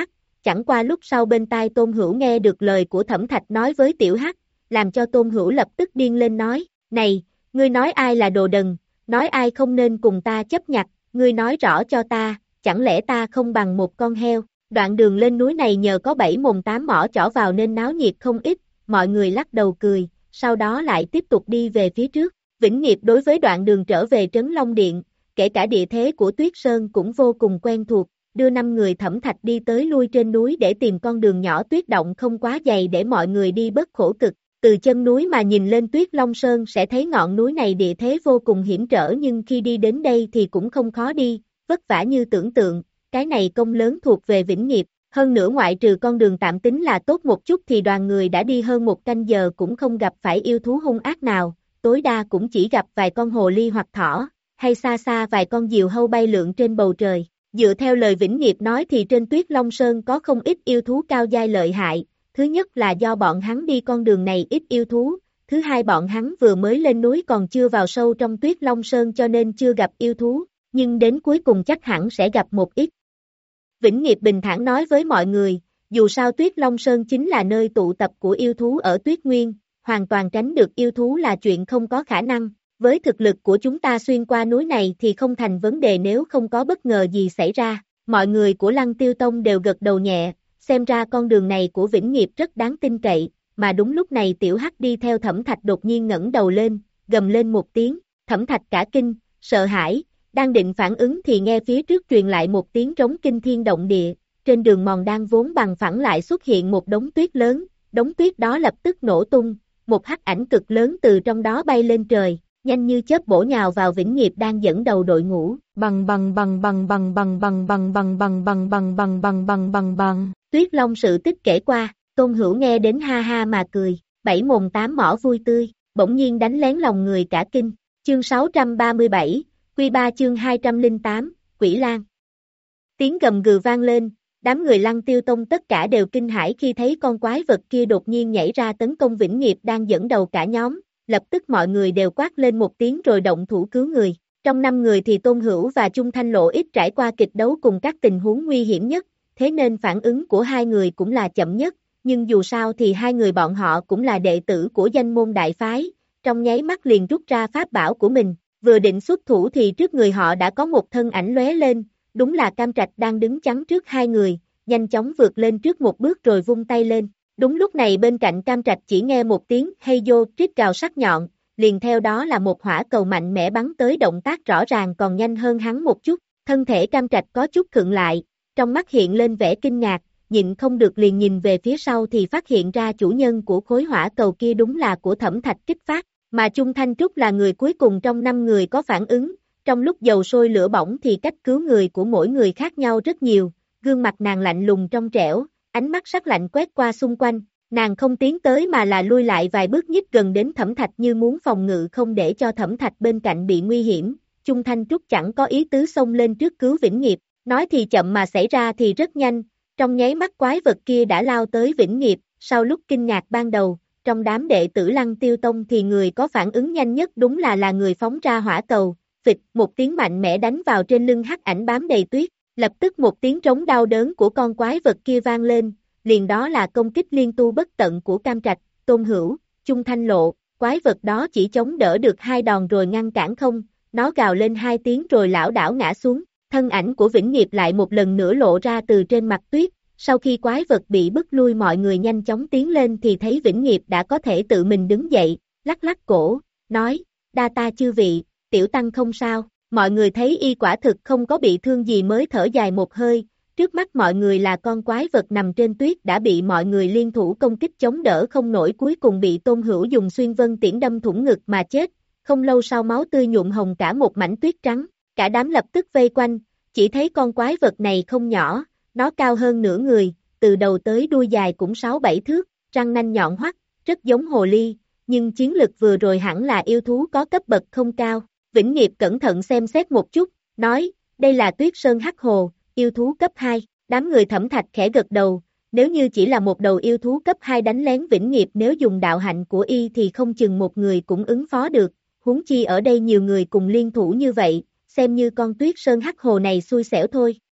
chẳng qua lúc sau bên tai Tôn Hữu nghe được lời của Thẩm Thạch nói với Tiểu Hắc, làm cho Tôn Hữu lập tức điên lên nói, này, ngươi nói ai là đồ đần, nói ai không nên cùng ta chấp nhặt, ngươi nói rõ cho ta, chẳng lẽ ta không bằng một con heo, đoạn đường lên núi này nhờ có bảy mồm tám mỏ chỏ vào nên náo nhiệt không ít, mọi người lắc đầu cười, sau đó lại tiếp tục đi về phía trước, Vĩnh Nghiệp đối với đoạn đường trở về Trấn Long Điện, kể cả địa thế của Tuyết Sơn cũng vô cùng quen thuộc, đưa năm người Thẩm Thạch đi tới lui trên núi để tìm con đường nhỏ tuyết động không quá dày để mọi người đi bớt khổ cực. Từ chân núi mà nhìn lên Tuyết Long Sơn sẽ thấy ngọn núi này địa thế vô cùng hiểm trở nhưng khi đi đến đây thì cũng không khó đi, vất vả như tưởng tượng, cái này công lớn thuộc về Vĩnh Nghiệp. Hơn nữa ngoại trừ con đường tạm tính là tốt một chút thì đoàn người đã đi hơn một canh giờ cũng không gặp phải yêu thú hung ác nào, tối đa cũng chỉ gặp vài con hồ ly hoặc thỏ, hay xa xa vài con diều hâu bay lượn trên bầu trời. Dựa theo lời Vĩnh Nghiệp nói thì trên Tuyết Long Sơn có không ít yêu thú cao giai lợi hại, thứ nhất là do bọn hắn đi con đường này ít yêu thú, thứ hai bọn hắn vừa mới lên núi còn chưa vào sâu trong Tuyết Long Sơn cho nên chưa gặp yêu thú, nhưng đến cuối cùng chắc hẳn sẽ gặp một ít. Vĩnh Nghiệp bình thản nói với mọi người, dù sao Tuyết Long Sơn chính là nơi tụ tập của yêu thú ở Tuyết Nguyên, hoàn toàn tránh được yêu thú là chuyện không có khả năng, với thực lực của chúng ta xuyên qua núi này thì không thành vấn đề nếu không có bất ngờ gì xảy ra, mọi người của Lăng Tiêu Tông đều gật đầu nhẹ, xem ra con đường này của Vĩnh Nghiệp rất đáng tin cậy, mà đúng lúc này Tiểu Hắc đi theo Thẩm Thạch đột nhiên ngẩng đầu lên, gầm lên một tiếng, Thẩm Thạch cả kinh, sợ hãi, đang định phản ứng thì nghe phía trước truyền lại một tiếng trống kinh thiên động địa, trên đường mòn đang vốn bằng phẳng lại xuất hiện một đống tuyết lớn, đống tuyết đó lập tức nổ tung, một hắc ảnh cực lớn từ trong đó bay lên trời, nhanh như chớp bổ nhào vào Vĩnh Nghiệp đang dẫn đầu đội ngũ, bằng bằng bằng bằng bằng bằng bằng bằng bằng bằng bằng bằng bằng bằng bằng bằng bằng. Tuyết Long sự tích kể qua, Tôn Hữu nghe đến ha ha mà cười, bảy mồm tám mỏ vui tươi, bỗng nhiên đánh lén lòng người cả kinh, chương sáu trăm ba mươi bảy, Quy ba chương hai trăm lẻ tám, Quỷ Lang. Tiếng gầm gừ vang lên, đám người Lăng Tiêu Tông tất cả đều kinh hãi khi thấy con quái vật kia đột nhiên nhảy ra tấn công Vĩnh Nghiệp đang dẫn đầu cả nhóm, lập tức mọi người đều quát lên một tiếng rồi động thủ cứu người. Trong năm người thì Tôn Hữu và Chung Thanh Lộ ít trải qua kịch đấu cùng các tình huống nguy hiểm nhất, thế nên phản ứng của hai người cũng là chậm nhất, nhưng dù sao thì hai người bọn họ cũng là đệ tử của danh môn đại phái, trong nháy mắt liền rút ra pháp bảo của mình, vừa định xuất thủ thì trước người họ đã có một thân ảnh lóe lên, đúng là Cam Trạch đang đứng chắn trước hai người, nhanh chóng vượt lên trước một bước rồi vung tay lên. Đúng lúc này bên cạnh Cam Trạch chỉ nghe một tiếng hey yo trích cào sắc nhọn, liền theo đó là một hỏa cầu mạnh mẽ bắn tới, động tác rõ ràng còn nhanh hơn hắn một chút, thân thể Cam Trạch có chút khựng lại, trong mắt hiện lên vẻ kinh ngạc, nhịn không được liền nhìn về phía sau thì phát hiện ra chủ nhân của khối hỏa cầu kia đúng là của Thẩm Thạch kích phát, mà Chung Thanh Trúc là người cuối cùng trong năm người có phản ứng, trong lúc dầu sôi lửa bỏng thì cách cứu người của mỗi người khác nhau rất nhiều, gương mặt nàng lạnh lùng trong trẻo, ánh mắt sắc lạnh quét qua xung quanh, nàng không tiến tới mà là lui lại vài bước nhích gần đến Thẩm Thạch như muốn phòng ngự không để cho Thẩm Thạch bên cạnh bị nguy hiểm, Chung Thanh Trúc chẳng có ý tứ xông lên trước cứu Vĩnh Nghiệp, nói thì chậm mà xảy ra thì rất nhanh, trong nháy mắt quái vật kia đã lao tới Vĩnh Nghiệp, sau lúc kinh ngạc ban đầu, trong đám đệ tử Lăng Tiêu Tông thì người có phản ứng nhanh nhất đúng là là người phóng ra hỏa cầu, phịch một tiếng mạnh mẽ đánh vào trên lưng hắc ảnh bám đầy tuyết, lập tức một tiếng trống đau đớn của con quái vật kia vang lên, liền đó là công kích liên tu bất tận của Cam Trạch, Tôn Hữu, Chung Thanh Lộ, quái vật đó chỉ chống đỡ được hai đòn rồi ngăn cản không, nó gào lên hai tiếng rồi lảo đảo ngã xuống, thân ảnh của Vĩnh Nghiệp lại một lần nữa lộ ra từ trên mặt tuyết, sau khi quái vật bị bức lui mọi người nhanh chóng tiến lên thì thấy Vĩnh Nghiệp đã có thể tự mình đứng dậy, lắc lắc cổ, nói, đa ta chư vị, tiểu tăng không sao, mọi người thấy y quả thực không có bị thương gì mới thở dài một hơi, trước mắt mọi người là con quái vật nằm trên tuyết đã bị mọi người liên thủ công kích chống đỡ không nổi, cuối cùng bị Tôn Hữu dùng xuyên vân tiễn đâm thủng ngực mà chết, không lâu sau máu tươi nhuộm hồng cả một mảnh tuyết trắng, cả đám lập tức vây quanh, chỉ thấy con quái vật này không nhỏ, nó cao hơn nửa người, từ đầu tới đuôi dài cũng sáu bảy thước, răng nanh nhọn hoắt, rất giống hồ ly, nhưng chiến lực vừa rồi hẳn là yêu thú có cấp bậc không cao. Vĩnh Nghiệp cẩn thận xem xét một chút, nói, đây là Tuyết Sơn Hắc Hồ, yêu thú cấp hai, đám người Thẩm Thạch khẽ gật đầu, nếu như chỉ là một đầu yêu thú cấp hai đánh lén Vĩnh Nghiệp nếu dùng đạo hạnh của y thì không chừng một người cũng ứng phó được, huống chi ở đây nhiều người cùng liên thủ như vậy, xem như con Tuyết Sơn Hắc Hồ này xui xẻo thôi,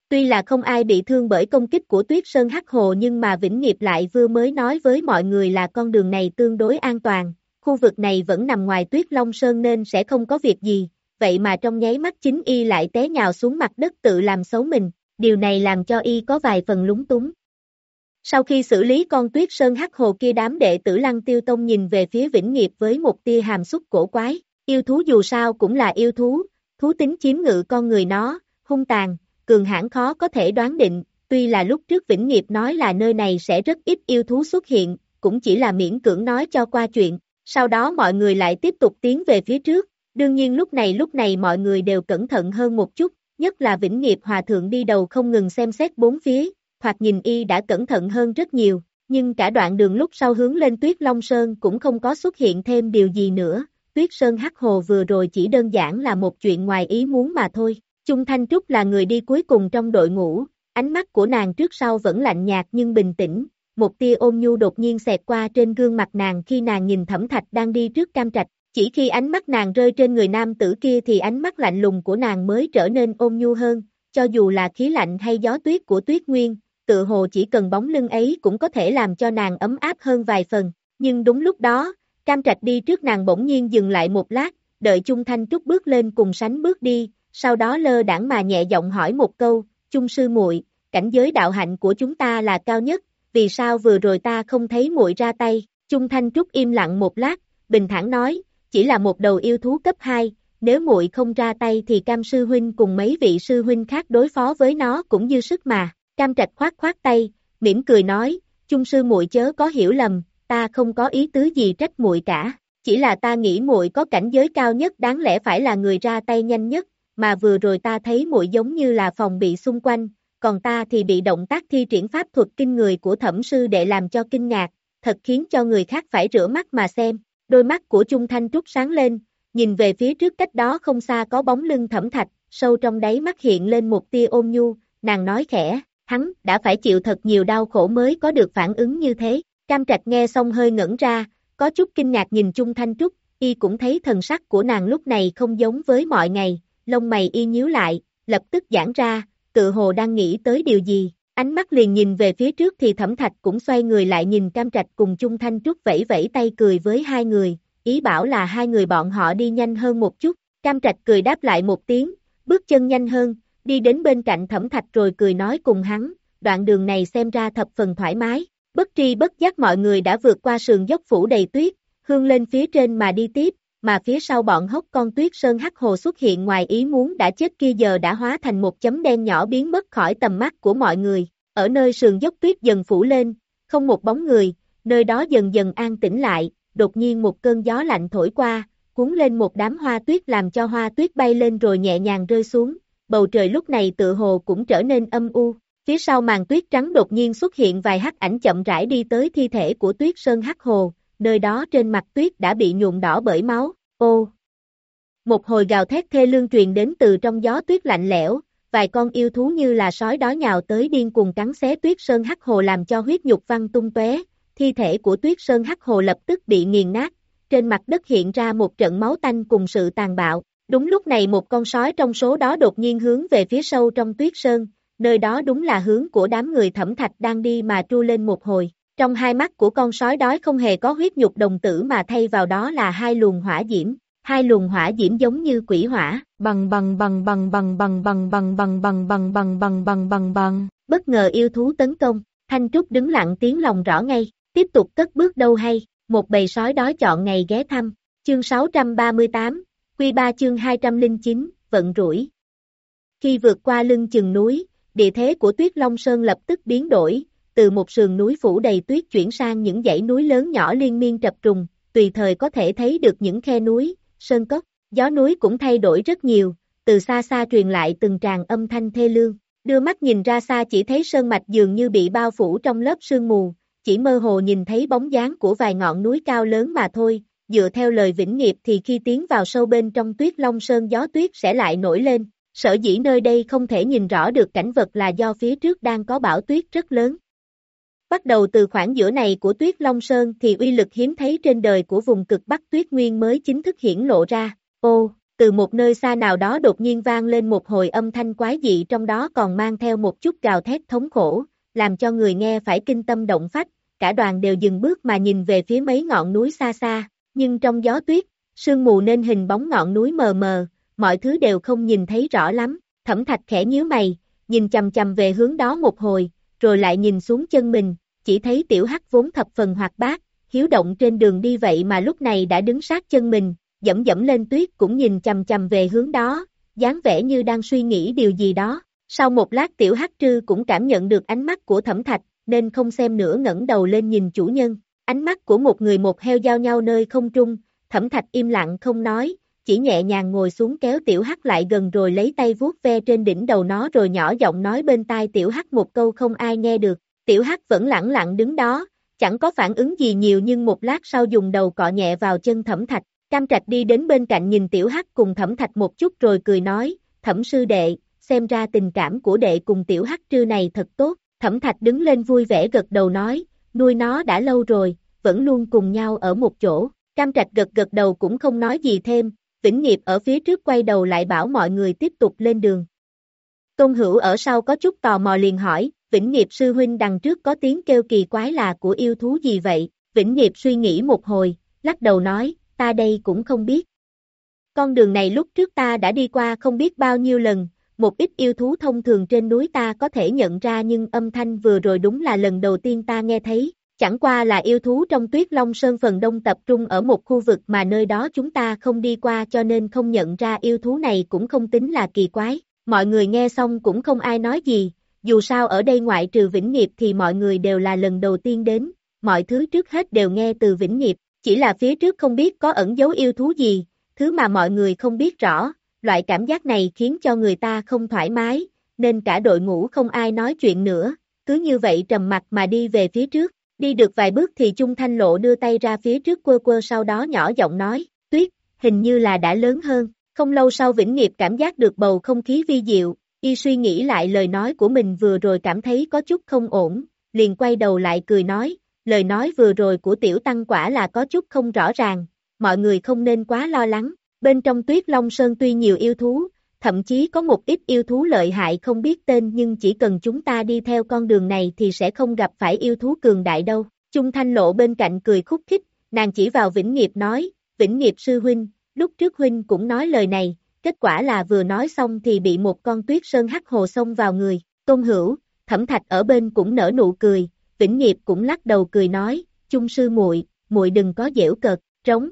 Tuy là không ai bị thương bởi công kích của Tuyết Sơn Hắc Hồ nhưng mà Vĩnh Nghiệp lại vừa mới nói với mọi người là con đường này tương đối an toàn, khu vực này vẫn nằm ngoài Tuyết Long Sơn nên sẽ không có việc gì, vậy mà trong nháy mắt chính y lại té nhào xuống mặt đất tự làm xấu mình, điều này làm cho y có vài phần lúng túng. Sau khi xử lý con Tuyết Sơn Hắc Hồ kia, đám đệ tử Lăng Tiêu Tông nhìn về phía Vĩnh Nghiệp với một tia hàm xúc cổ quái, yêu thú dù sao cũng là yêu thú, thú tính chiếm ngự con người nó, hung tàn, cường hãn khó có thể đoán định, tuy là lúc trước Vĩnh Nghiệp nói là nơi này sẽ rất ít yêu thú xuất hiện, cũng chỉ là miễn cưỡng nói cho qua chuyện, sau đó mọi người lại tiếp tục tiến về phía trước, đương nhiên lúc này lúc này mọi người đều cẩn thận hơn một chút, nhất là Vĩnh Nghiệp Hòa Thượng đi đầu không ngừng xem xét bốn phía, thoạt nhìn y đã cẩn thận hơn rất nhiều, nhưng cả đoạn đường lúc sau hướng lên Tuyết Long Sơn cũng không có xuất hiện thêm điều gì nữa, Tuyết Sơn Hắc Hồ vừa rồi chỉ đơn giản là một chuyện ngoài ý muốn mà thôi. Chung Thanh Trúc là người đi cuối cùng trong đội ngũ, ánh mắt của nàng trước sau vẫn lạnh nhạt nhưng bình tĩnh, một tia ôn nhu đột nhiên xẹt qua trên gương mặt nàng khi nàng nhìn Thẩm Thạch đang đi trước Cam Trạch, chỉ khi ánh mắt nàng rơi trên người nam tử kia thì ánh mắt lạnh lùng của nàng mới trở nên ôn nhu hơn, cho dù là khí lạnh hay gió tuyết của Tuyết Nguyên, tự hồ chỉ cần bóng lưng ấy cũng có thể làm cho nàng ấm áp hơn vài phần, nhưng đúng lúc đó, Cam Trạch đi trước nàng bỗng nhiên dừng lại một lát, đợi Chung Thanh Trúc bước lên cùng sánh bước đi, sau đó lơ đãng mà nhẹ giọng hỏi một câu, Chung sư muội, cảnh giới đạo hạnh của chúng ta là cao nhất, vì sao vừa rồi ta không thấy muội ra tay, Chung Thanh Trúc im lặng một lát, bình thản nói, chỉ là một đầu yêu thú cấp hai, nếu muội không ra tay thì Cam sư huynh cùng mấy vị sư huynh khác đối phó với nó cũng dư sức mà, Cam Trạch khoát khoát tay, mỉm cười nói, Chung sư muội chớ có hiểu lầm, ta không có ý tứ gì trách muội cả, chỉ là ta nghĩ muội có cảnh giới cao nhất đáng lẽ phải là người ra tay nhanh nhất, mà vừa rồi ta thấy muội giống như là phòng bị xung quanh, còn ta thì bị động tác thi triển pháp thuật kinh người của Thẩm sư đệ làm cho kinh ngạc, thật khiến cho người khác phải rửa mắt mà xem. Đôi mắt của Chung Thanh Trúc sáng lên, nhìn về phía trước cách đó không xa có bóng lưng Thẩm Thạch, sâu trong đáy mắt hiện lên một tia ôn nhu, nàng nói khẽ, hắn đã phải chịu thật nhiều đau khổ mới có được phản ứng như thế. Cam Trạch nghe xong hơi ngẩn ra, có chút kinh ngạc nhìn Chung Thanh Trúc, y cũng thấy thần sắc của nàng lúc này không giống với mọi ngày, lông mày y nhíu lại, lập tức giãn ra, tự hồ đang nghĩ tới điều gì, ánh mắt liền nhìn về phía trước thì Thẩm Thạch cũng xoay người lại nhìn Cam Trạch cùng Chung Thanh Trúc vẫy vẫy tay cười với hai người, ý bảo là hai người bọn họ đi nhanh hơn một chút, Cam Trạch cười đáp lại một tiếng, bước chân nhanh hơn, đi đến bên cạnh Thẩm Thạch rồi cười nói cùng hắn, đoạn đường này xem ra thập phần thoải mái, bất tri bất giác mọi người đã vượt qua sườn dốc phủ đầy tuyết, hương lên phía trên mà đi tiếp, mà phía sau bọn hốc con Tuyết Sơn Hắc Hồ xuất hiện ngoài ý muốn đã chết kia giờ đã hóa thành một chấm đen nhỏ biến mất khỏi tầm mắt của mọi người, ở nơi sườn dốc tuyết dần phủ lên, không một bóng người, nơi đó dần dần an tĩnh lại, đột nhiên một cơn gió lạnh thổi qua, cuốn lên một đám hoa tuyết làm cho hoa tuyết bay lên rồi nhẹ nhàng rơi xuống, bầu trời lúc này tự hồ cũng trở nên âm u. Phía sau màn tuyết trắng đột nhiên xuất hiện vài hắc ảnh chậm rãi đi tới thi thể của Tuyết Sơn Hắc Hồ, nơi đó trên mặt tuyết đã bị nhuộm đỏ bởi máu, ô. Một hồi gào thét thê lương truyền đến từ trong gió tuyết lạnh lẽo, vài con yêu thú như là sói đói nhào tới điên cuồng cắn xé Tuyết Sơn Hắc Hồ làm cho huyết nhục văng tung tóe, thi thể của Tuyết Sơn Hắc Hồ lập tức bị nghiền nát, trên mặt đất hiện ra một trận máu tanh cùng sự tàn bạo, đúng lúc này một con sói trong số đó đột nhiên hướng về phía sâu trong Tuyết Sơn, nơi đó đúng là hướng của đám người Thẩm Thạch đang đi mà tru lên một hồi, trong hai mắt của con sói đói không hề có huyết nhục đồng tử mà thay vào đó là hai luồng hỏa diễm, hai luồng hỏa diễm giống như quỷ hỏa, bằng bằng bằng bằng bằng bằng bằng bằng bằng bằng bằng bằng bằng bằng bằng bằng, bất ngờ yêu thú tấn công, Thanh Trúc đứng lặng tiếng lòng rõ ngay, tiếp tục cất bước đâu hay, một bầy sói đói chọn ngày ghé thăm, chương sáu trăm ba mươi tám, quy ba chương hai trăm lẻ chín, vận rủi. Khi vượt qua lưng chừng núi, địa thế của Tuyết Long Sơn lập tức biến đổi, từ một sườn núi phủ đầy tuyết chuyển sang những dãy núi lớn nhỏ liên miên trập trùng, tùy thời có thể thấy được những khe núi, sơn cốc, gió núi cũng thay đổi rất nhiều, từ xa xa truyền lại từng tràng âm thanh thê lương, đưa mắt nhìn ra xa chỉ thấy sơn mạch dường như bị bao phủ trong lớp sương mù, chỉ mơ hồ nhìn thấy bóng dáng của vài ngọn núi cao lớn mà thôi, dựa theo lời Vĩnh Nghiệp thì khi tiến vào sâu bên trong Tuyết Long Sơn gió tuyết sẽ lại nổi lên, sở dĩ nơi đây không thể nhìn rõ được cảnh vật là do phía trước đang có bão tuyết rất lớn. Bắt đầu từ khoảng giữa này của Tuyết Long Sơn thì uy lực hiếm thấy trên đời của vùng cực Bắc Tuyết Nguyên mới chính thức hiển lộ ra, ô, từ một nơi xa nào đó đột nhiên vang lên một hồi âm thanh quái dị, trong đó còn mang theo một chút gào thét thống khổ, làm cho người nghe phải kinh tâm động phách, cả đoàn đều dừng bước mà nhìn về phía mấy ngọn núi xa xa, nhưng trong gió tuyết, sương mù nên hình bóng ngọn núi mờ mờ, mọi thứ đều không nhìn thấy rõ lắm. Thẩm Thạch khẽ nhíu mày, nhìn chằm chằm về hướng đó một hồi, rồi lại nhìn xuống chân mình, chỉ thấy Tiểu Hắc vốn thập phần hoạt bát, hiếu động trên đường đi vậy mà lúc này đã đứng sát chân mình, dẫm dẫm lên tuyết cũng nhìn chằm chằm về hướng đó, dáng vẻ như đang suy nghĩ điều gì đó. Sau một lát Tiểu Hắc Trư cũng cảm nhận được ánh mắt của Thẩm Thạch, nên không xem nữa ngẩng đầu lên nhìn chủ nhân. Ánh mắt của một người một heo giao nhau nơi không trung, Thẩm Thạch im lặng không nói, chỉ nhẹ nhàng ngồi xuống kéo Tiểu Hắc lại gần rồi lấy tay vuốt ve trên đỉnh đầu nó rồi nhỏ giọng nói bên tai Tiểu Hắc một câu không ai nghe được. Tiểu Hắc vẫn lẳng lặng đứng đó, chẳng có phản ứng gì nhiều, nhưng một lát sau dùng đầu cọ nhẹ vào chân Thẩm Thạch. Cam Trạch đi đến bên cạnh nhìn Tiểu Hắc cùng Thẩm Thạch một chút rồi cười nói, Thẩm sư đệ, xem ra tình cảm của đệ cùng Tiểu Hắc Trư này thật tốt. Thẩm Thạch đứng lên vui vẻ gật đầu nói, nuôi nó đã lâu rồi, vẫn luôn cùng nhau ở một chỗ. Cam Trạch gật gật đầu cũng không nói gì thêm, Vĩnh Nghiệp ở phía trước quay đầu lại bảo mọi người tiếp tục lên đường. Công Hữu ở sau có chút tò mò liền hỏi, Vĩnh Nghiệp sư huynh đằng trước có tiếng kêu kỳ quái là của yêu thú gì vậy? Vĩnh Nghiệp suy nghĩ một hồi, lắc đầu nói, ta đây cũng không biết. Con đường này lúc trước ta đã đi qua không biết bao nhiêu lần, một ít yêu thú thông thường trên núi ta có thể nhận ra nhưng âm thanh vừa rồi đúng là lần đầu tiên ta nghe thấy. Chẳng qua là yêu thú trong Tuyết Long Sơn phần đông tập trung ở một khu vực mà nơi đó chúng ta không đi qua cho nên không nhận ra yêu thú này cũng không tính là kỳ quái. Mọi người nghe xong cũng không ai nói gì, dù sao ở đây ngoại trừ Vĩnh Nghiệp thì mọi người đều là lần đầu tiên đến, mọi thứ trước hết đều nghe từ Vĩnh Nghiệp, chỉ là phía trước không biết có ẩn giấu yêu thú gì, thứ mà mọi người không biết rõ, loại cảm giác này khiến cho người ta không thoải mái, nên cả đội ngũ không ai nói chuyện nữa, cứ như vậy trầm mặc mà đi về phía trước. Đi được vài bước thì Chung Thanh Lộ đưa tay ra phía trước quơ quơ sau đó nhỏ giọng nói, tuyết, hình như là đã lớn hơn. Không lâu sau Vĩnh Nghiệp cảm giác được bầu không khí vi diệu, y suy nghĩ lại lời nói của mình vừa rồi cảm thấy có chút không ổn, liền quay đầu lại cười nói, lời nói vừa rồi của Tiểu Tăng quả là có chút không rõ ràng, mọi người không nên quá lo lắng, bên trong Tuyết Long Sơn tuy nhiều yêu thú, thậm chí có một ít yêu thú lợi hại không biết tên nhưng chỉ cần chúng ta đi theo con đường này thì sẽ không gặp phải yêu thú cường đại đâu. Chung Thanh Lộ bên cạnh cười khúc khích, nàng chỉ vào Vĩnh Nghiệp nói, Vĩnh Nghiệp sư huynh, lúc trước huynh cũng nói lời này, kết quả là vừa nói xong thì bị một con Tuyết Sơn hắc hồ xông vào người. Công Hữu, Thẩm Thạch ở bên cũng nở nụ cười, Vĩnh Nghiệp cũng lắc đầu cười nói, Chung sư muội, muội đừng có giễu cợt, trống.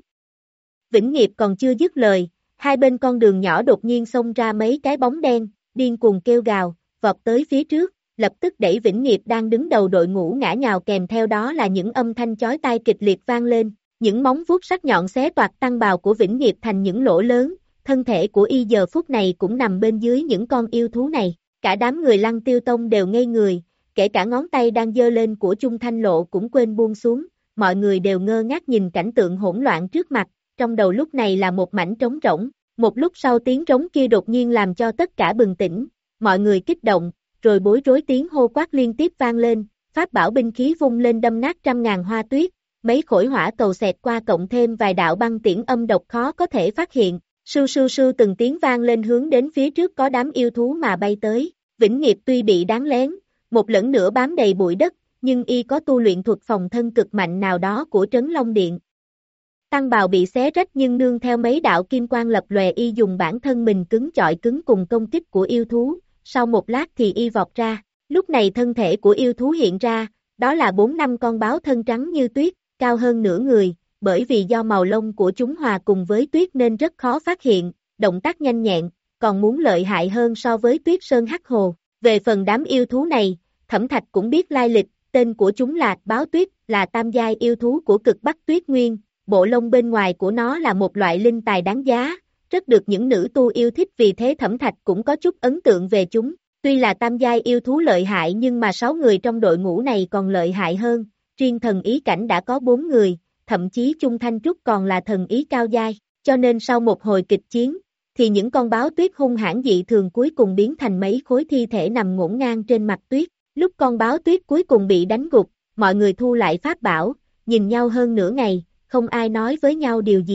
Vĩnh Nghiệp còn chưa dứt lời, hai bên con đường nhỏ đột nhiên xông ra mấy cái bóng đen, điên cuồng kêu gào, vọt tới phía trước, lập tức đẩy Vĩnh Nghiệp đang đứng đầu đội ngũ ngã nhào, kèm theo đó là những âm thanh chói tai kịch liệt vang lên, những móng vuốt sắc nhọn xé toạc tăng bào của Vĩnh Nghiệp thành những lỗ lớn, thân thể của y giờ phút này cũng nằm bên dưới những con yêu thú này, cả đám người Lăng Tiêu Tông đều ngây người, kể cả ngón tay đang giơ lên của Chung Thanh Lộ cũng quên buông xuống, mọi người đều ngơ ngác nhìn cảnh tượng hỗn loạn trước mặt. Trong đầu lúc này là một mảnh trống rỗng, một lúc sau tiếng trống kia đột nhiên làm cho tất cả bừng tỉnh, mọi người kích động, rồi bối rối tiếng hô quát liên tiếp vang lên, pháp bảo binh khí vung lên đâm nát trăm ngàn hoa tuyết, mấy khối hỏa cầu xẹt qua cộng thêm vài đạo băng tiễn âm độc khó có thể phát hiện, sưu sưu sưu từng tiếng vang lên hướng đến phía trước có đám yêu thú mà bay tới, Vĩnh Nghiệp tuy bị đáng lén, một lần nữa bám đầy bụi đất, nhưng y có tu luyện thuật phòng thân cực mạnh nào đó của Trấn Long Điện. Tăng bào bị xé rách nhưng nương theo mấy đạo kim quang lập lòe y dùng bản thân mình cứng chọi cứng cùng công kích của yêu thú, sau một lát thì y vọt ra, lúc này thân thể của yêu thú hiện ra, đó là bốn năm con báo thân trắng như tuyết, cao hơn nửa người, bởi vì do màu lông của chúng hòa cùng với tuyết nên rất khó phát hiện, động tác nhanh nhẹn, còn muốn lợi hại hơn so với Tuyết Sơn hắc hồ. Về phần đám yêu thú này, Thẩm Thạch cũng biết lai lịch, tên của chúng là báo tuyết, là tam giai yêu thú của cực Bắc Tuyết Nguyên. Bộ lông bên ngoài của nó là một loại linh tài đáng giá, rất được những nữ tu yêu thích, vì thế Thẩm Thạch cũng có chút ấn tượng về chúng. Tuy là tam giai yêu thú lợi hại nhưng mà sáu người trong đội ngũ này còn lợi hại hơn, riêng thần ý cảnh đã có bốn người, thậm chí Chung Thanh Trúc còn là thần ý cao giai, cho nên sau một hồi kịch chiến, thì những con báo tuyết hung hãn dị thường cuối cùng biến thành mấy khối thi thể nằm ngổn ngang trên mặt tuyết. Lúc con báo tuyết cuối cùng bị đánh gục, mọi người thu lại pháp bảo, nhìn nhau hơn nửa ngày, không ai nói với nhau điều gì.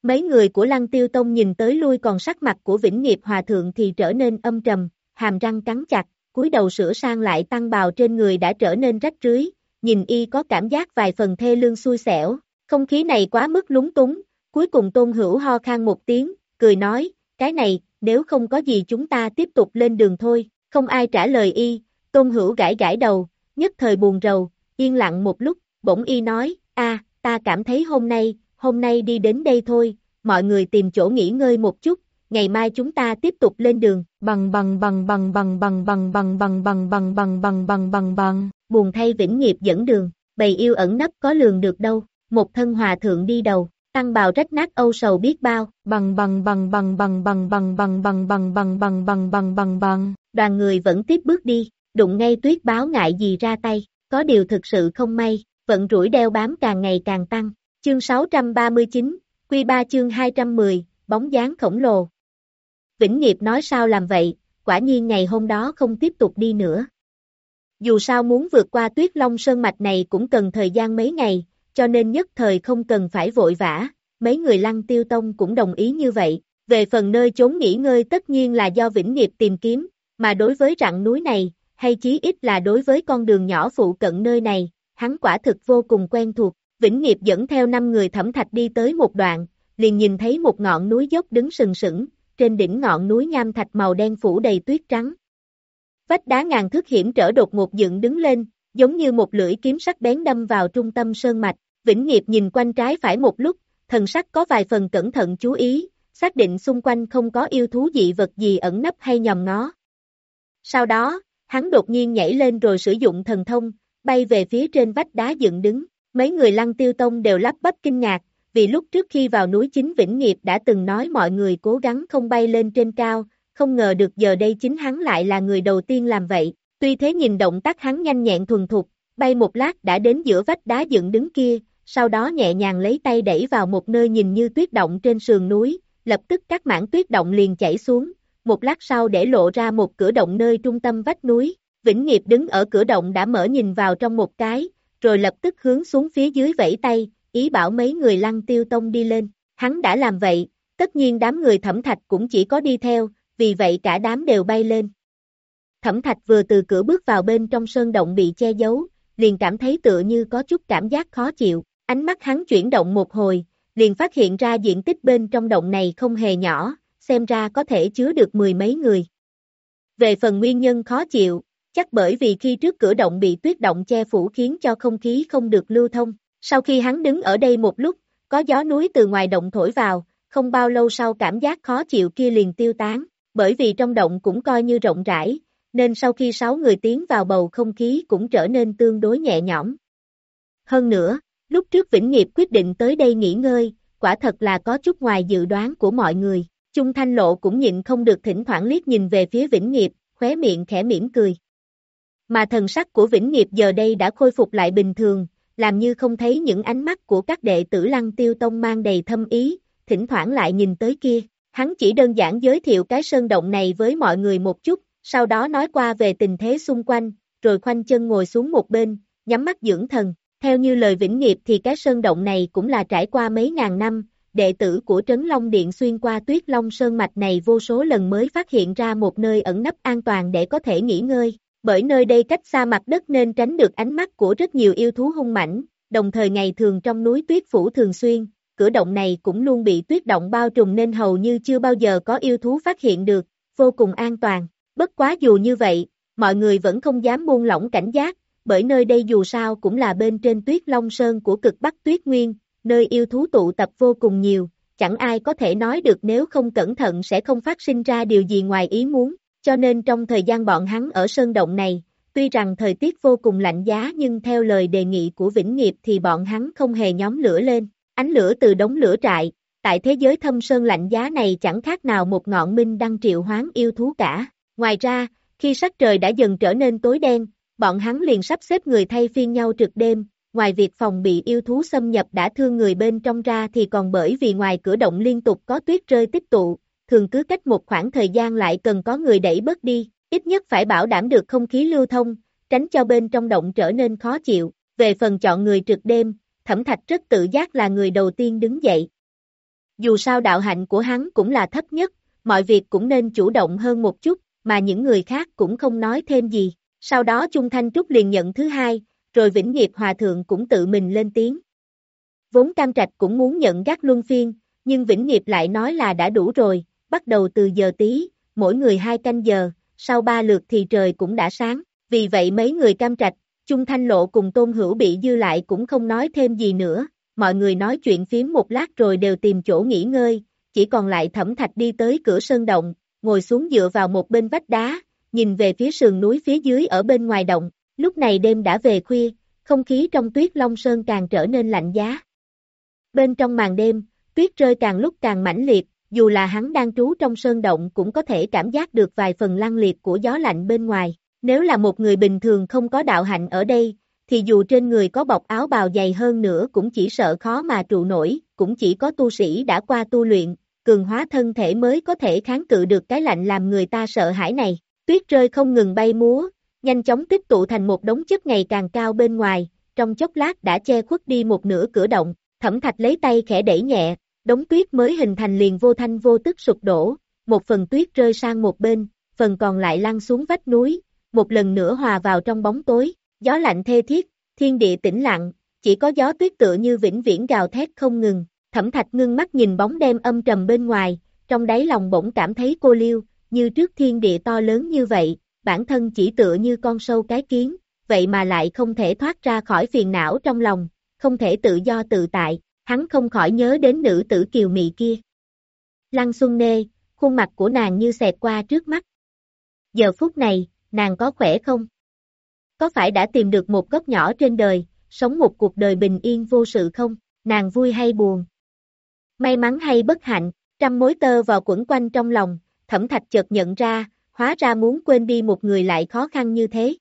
Mấy người của Lăng Tiêu Tông nhìn tới lui, còn sắc mặt của Vĩnh Nghiệp Hòa Thượng thì trở nên âm trầm, hàm răng cắn chặt, cúi đầu sửa sang lại tăng bào trên người đã trở nên rách rưới, nhìn y có cảm giác vài phần thê lương xui xẻo, không khí này quá mức lúng túng, cuối cùng Tôn Hữu ho khan một tiếng, cười nói, cái này, nếu không có gì chúng ta tiếp tục lên đường thôi, không ai trả lời y, Tôn Hữu gãi gãi đầu, nhất thời buồn rầu, yên lặng một lúc, bỗng y nói, a, ta cảm thấy hôm nay, hôm nay đi đến đây thôi, mọi người tìm chỗ nghỉ ngơi một chút, ngày mai chúng ta tiếp tục lên đường, bằng bằng bằng bằng bằng bằng bằng bằng bằng bằng bằng bằng bằng bằng bằng bằng, buồn thay Vĩnh Nghiệp dẫn đường, bầy yêu ẩn nấp có lường được đâu, một thân hòa thượng đi đầu, tăng bào rách nát âu sầu biết bao, bằng bằng bằng bằng bằng bằng bằng bằng bằng bằng bằng bằng bằng bằng bằng bằng, đoàn người vẫn tiếp bước đi, đụng ngay Tuyết Báo ngại gì ra tay, có điều thực sự không may, vận rủi đeo bám càng ngày càng tăng, chương sáu trăm ba mươi chín, Quy ba chương hai trăm mười, bóng dáng khổng lồ. Vĩnh Nghiệp nói sao làm vậy, quả nhiên ngày hôm đó không tiếp tục đi nữa. Dù sao muốn vượt qua Tuyết Long Sơn mạch này cũng cần thời gian mấy ngày, cho nên nhất thời không cần phải vội vã, mấy người Lăng Tiêu Tông cũng đồng ý như vậy. Về phần nơi chốn nghỉ ngơi tất nhiên là do Vĩnh Nghiệp tìm kiếm, mà đối với rặng núi này, hay chí ít là đối với con đường nhỏ phụ cận nơi này, hắn quả thực vô cùng quen thuộc. Vĩnh Nghiệp dẫn theo năm người Thẩm Thạch đi tới một đoạn, liền nhìn thấy một ngọn núi dốc đứng sừng sững, trên đỉnh ngọn núi nham thạch màu đen phủ đầy tuyết trắng. Vách đá ngàn thước hiểm trở đột ngột dựng đứng lên, giống như một lưỡi kiếm sắc bén đâm vào trung tâm sơn mạch. Vĩnh Nghiệp nhìn quanh trái phải một lúc, thần sắc có vài phần cẩn thận chú ý, xác định xung quanh không có yêu thú dị vật gì ẩn nấp hay nhòm ngó. Sau đó, hắn đột nhiên nhảy lên rồi sử dụng thần thông, bay về phía trên vách đá dựng đứng. Mấy người Lăng Tiêu Tông đều lắp bắp kinh ngạc, vì lúc trước khi vào núi chính Vĩnh Nghiệp đã từng nói mọi người cố gắng không bay lên trên cao, không ngờ được giờ đây chính hắn lại là người đầu tiên làm vậy. Tuy thế nhìn động tác hắn nhanh nhẹn thuần thục, bay một lát đã đến giữa vách đá dựng đứng kia, sau đó nhẹ nhàng lấy tay đẩy vào một nơi nhìn như tuyết động trên sườn núi, lập tức các mảng tuyết động liền chảy xuống, một lát sau để lộ ra một cửa động nơi trung tâm vách núi. Vĩnh Nghiệp đứng ở cửa động đã mở nhìn vào trong một cái, rồi lập tức hướng xuống phía dưới vẫy tay, ý bảo mấy người Lăng Tiêu Tông đi lên. Hắn đã làm vậy, tất nhiên đám người Thẩm Thạch cũng chỉ có đi theo, vì vậy cả đám đều bay lên. Thẩm Thạch vừa từ cửa bước vào bên trong sơn động bị che giấu, liền cảm thấy tựa như có chút cảm giác khó chịu, ánh mắt hắn chuyển động một hồi, liền phát hiện ra diện tích bên trong động này không hề nhỏ, xem ra có thể chứa được mười mấy người. Về phần nguyên nhân khó chịu, chắc bởi vì khi trước cửa động bị tuyết động che phủ khiến cho không khí không được lưu thông. Sau khi hắn đứng ở đây một lúc, có gió núi từ ngoài động thổi vào, không bao lâu sau cảm giác khó chịu kia liền tiêu tán, bởi vì trong động cũng coi như rộng rãi, nên sau khi sáu người tiến vào bầu không khí cũng trở nên tương đối nhẹ nhõm. Hơn nữa, lúc trước Vĩnh Nghiệp quyết định tới đây nghỉ ngơi, quả thật là có chút ngoài dự đoán của mọi người. Chung Thanh Lộ cũng nhịn không được thỉnh thoảng liếc nhìn về phía Vĩnh Nghiệp, khóe miệng khẽ mỉm cười. Mà thần sắc của Vĩnh Nghiệp giờ đây đã khôi phục lại bình thường, làm như không thấy những ánh mắt của các đệ tử Lăng Tiêu Tông mang đầy thâm ý, thỉnh thoảng lại nhìn tới kia. Hắn chỉ đơn giản giới thiệu cái sơn động này với mọi người một chút, sau đó nói qua về tình thế xung quanh, rồi khoanh chân ngồi xuống một bên, nhắm mắt dưỡng thần. Theo như lời Vĩnh Nghiệp thì cái sơn động này cũng là trải qua mấy ngàn năm, đệ tử của Trấn Long Điện xuyên qua Tuyết Long Sơn mạch này vô số lần mới phát hiện ra một nơi ẩn nấp an toàn để có thể nghỉ ngơi. Bởi nơi đây cách xa mặt đất nên tránh được ánh mắt của rất nhiều yêu thú hung mãnh, đồng thời ngày thường trong núi tuyết phủ thường xuyên, cửa động này cũng luôn bị tuyết động bao trùm nên hầu như chưa bao giờ có yêu thú phát hiện được, vô cùng an toàn. Bất quá dù như vậy, mọi người vẫn không dám buông lỏng cảnh giác, bởi nơi đây dù sao cũng là bên trên Tuyết Long Sơn của cực Bắc Tuyết Nguyên, nơi yêu thú tụ tập vô cùng nhiều, chẳng ai có thể nói được nếu không cẩn thận sẽ không phát sinh ra điều gì ngoài ý muốn. Cho nên trong thời gian bọn hắn ở sơn động này, tuy rằng thời tiết vô cùng lạnh giá nhưng theo lời đề nghị của Vĩnh Nghiệp thì bọn hắn không hề nhóm lửa lên. Ánh lửa từ đống lửa trại, tại thế giới thâm sơn lạnh giá này chẳng khác nào một ngọn minh đăng triệu hoán yêu thú cả. Ngoài ra, khi sắc trời đã dần trở nên tối đen, bọn hắn liền sắp xếp người thay phiên nhau trực đêm, ngoài việc phòng bị yêu thú xâm nhập đã thương người bên trong ra thì còn bởi vì ngoài cửa động liên tục có tuyết rơi tích tụ. Thường cứ cách một khoảng thời gian lại cần có người đẩy bớt đi, ít nhất phải bảo đảm được không khí lưu thông, tránh cho bên trong động trở nên khó chịu. Về phần chọn người trực đêm, Thẩm Thạch rất tự giác là người đầu tiên đứng dậy. Dù sao đạo hạnh của hắn cũng là thấp nhất, mọi việc cũng nên chủ động hơn một chút, mà những người khác cũng không nói thêm gì. Sau đó Chung Thanh Trúc liền nhận thứ hai, rồi Vĩnh Nghiệp Hòa Thượng cũng tự mình lên tiếng. Vốn Cam Trạch cũng muốn nhận gác luân phiên, nhưng Vĩnh Nghiệp lại nói là đã đủ rồi, bắt đầu từ giờ tí, mỗi người hai canh giờ, sau ba lượt thì trời cũng đã sáng. Vì vậy mấy người Cam Trạch, Chung Thanh Lộ cùng Tôn Hữu Bị dư lại cũng không nói thêm gì nữa, mọi người nói chuyện phím một lát rồi đều tìm chỗ nghỉ ngơi, chỉ còn lại Thẩm Thạch đi tới cửa sơn động, ngồi xuống dựa vào một bên vách đá, nhìn về phía sườn núi phía dưới ở bên ngoài động. Lúc này đêm đã về khuya, không khí trong Tuyết Long Sơn càng trở nên lạnh giá. Bên trong màn đêm, tuyết rơi càng lúc càng mãnh liệt, dù là hắn đang trú trong sơn động cũng có thể cảm giác được vài phần lăng liệt của gió lạnh bên ngoài. Nếu là một người bình thường không có đạo hạnh ở đây, thì dù trên người có bọc áo bào dày hơn nữa cũng chỉ sợ khó mà trụ nổi, cũng chỉ có tu sĩ đã qua tu luyện, cường hóa thân thể mới có thể kháng cự được cái lạnh làm người ta sợ hãi này. Tuyết rơi không ngừng bay múa, nhanh chóng tích tụ thành một đống chất ngày càng cao bên ngoài, trong chốc lát đã che khuất đi một nửa cửa động. Thẩm Thạch lấy tay khẽ đẩy nhẹ, đống tuyết mới hình thành liền vô thanh vô tức sụp đổ, một phần tuyết rơi sang một bên, phần còn lại lăn xuống vách núi, một lần nữa hòa vào trong bóng tối. Gió lạnh thê thiết, thiên địa tĩnh lặng, chỉ có gió tuyết tựa như vĩnh viễn gào thét không ngừng. Thẩm Thạch ngưng mắt nhìn bóng đêm âm trầm bên ngoài, trong đáy lòng bỗng cảm thấy cô liêu, như trước thiên địa to lớn như vậy, bản thân chỉ tựa như con sâu cái kiến, vậy mà lại không thể thoát ra khỏi phiền não trong lòng, không thể tự do tự tại. Hắn không khỏi nhớ đến nữ tử kiều mị kia. Lăng Xuân Nê, khuôn mặt của nàng như xẹt qua trước mắt. Giờ phút này, nàng có khỏe không? Có phải đã tìm được một góc nhỏ trên đời, sống một cuộc đời bình yên vô sự không? Nàng vui hay buồn? May mắn hay bất hạnh? Trăm mối tơ vào quẩn quanh trong lòng, Thẩm Thạch chợt nhận ra, hóa ra muốn quên đi một người lại khó khăn như thế.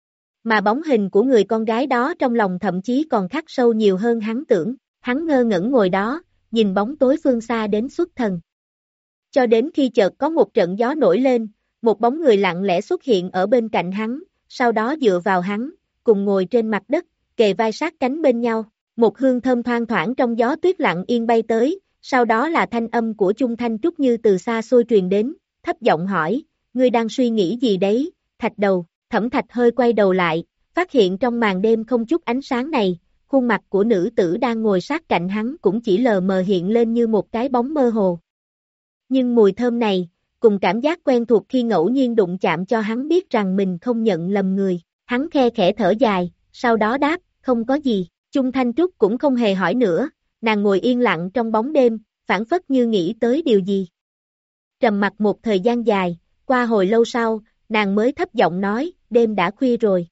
Mà bóng hình của người con gái đó trong lòng thậm chí còn khắc sâu nhiều hơn hắn tưởng. Hắn ngơ ngẩn ngồi đó, nhìn bóng tối phương xa đến xuất thần. Cho đến khi chợt có một trận gió nổi lên, một bóng người lặng lẽ xuất hiện ở bên cạnh hắn, sau đó dựa vào hắn, cùng ngồi trên mặt đất, kề vai sát cánh bên nhau. Một hương thơm thoang thoảng trong gió tuyết lặng yên bay tới, sau đó là thanh âm của Chung Thanh Trúc như từ xa xôi truyền đến, thấp giọng hỏi, ngươi đang suy nghĩ gì đấy, Thạch Đầu. Thẩm Thạch hơi quay đầu lại, phát hiện trong màn đêm không chút ánh sáng này, khuôn mặt của nữ tử đang ngồi sát cạnh hắn cũng chỉ lờ mờ hiện lên như một cái bóng mơ hồ. Nhưng mùi thơm này, cùng cảm giác quen thuộc khi ngẫu nhiên đụng chạm cho hắn biết rằng mình không nhận lầm người. Hắn khe khẽ thở dài, sau đó đáp, không có gì. Chung Thanh Trúc cũng không hề hỏi nữa, nàng ngồi yên lặng trong bóng đêm, phảng phất như nghĩ tới điều gì. Trầm mặc một thời gian dài, qua hồi lâu sau, nàng mới thấp giọng nói, đêm đã khuya rồi.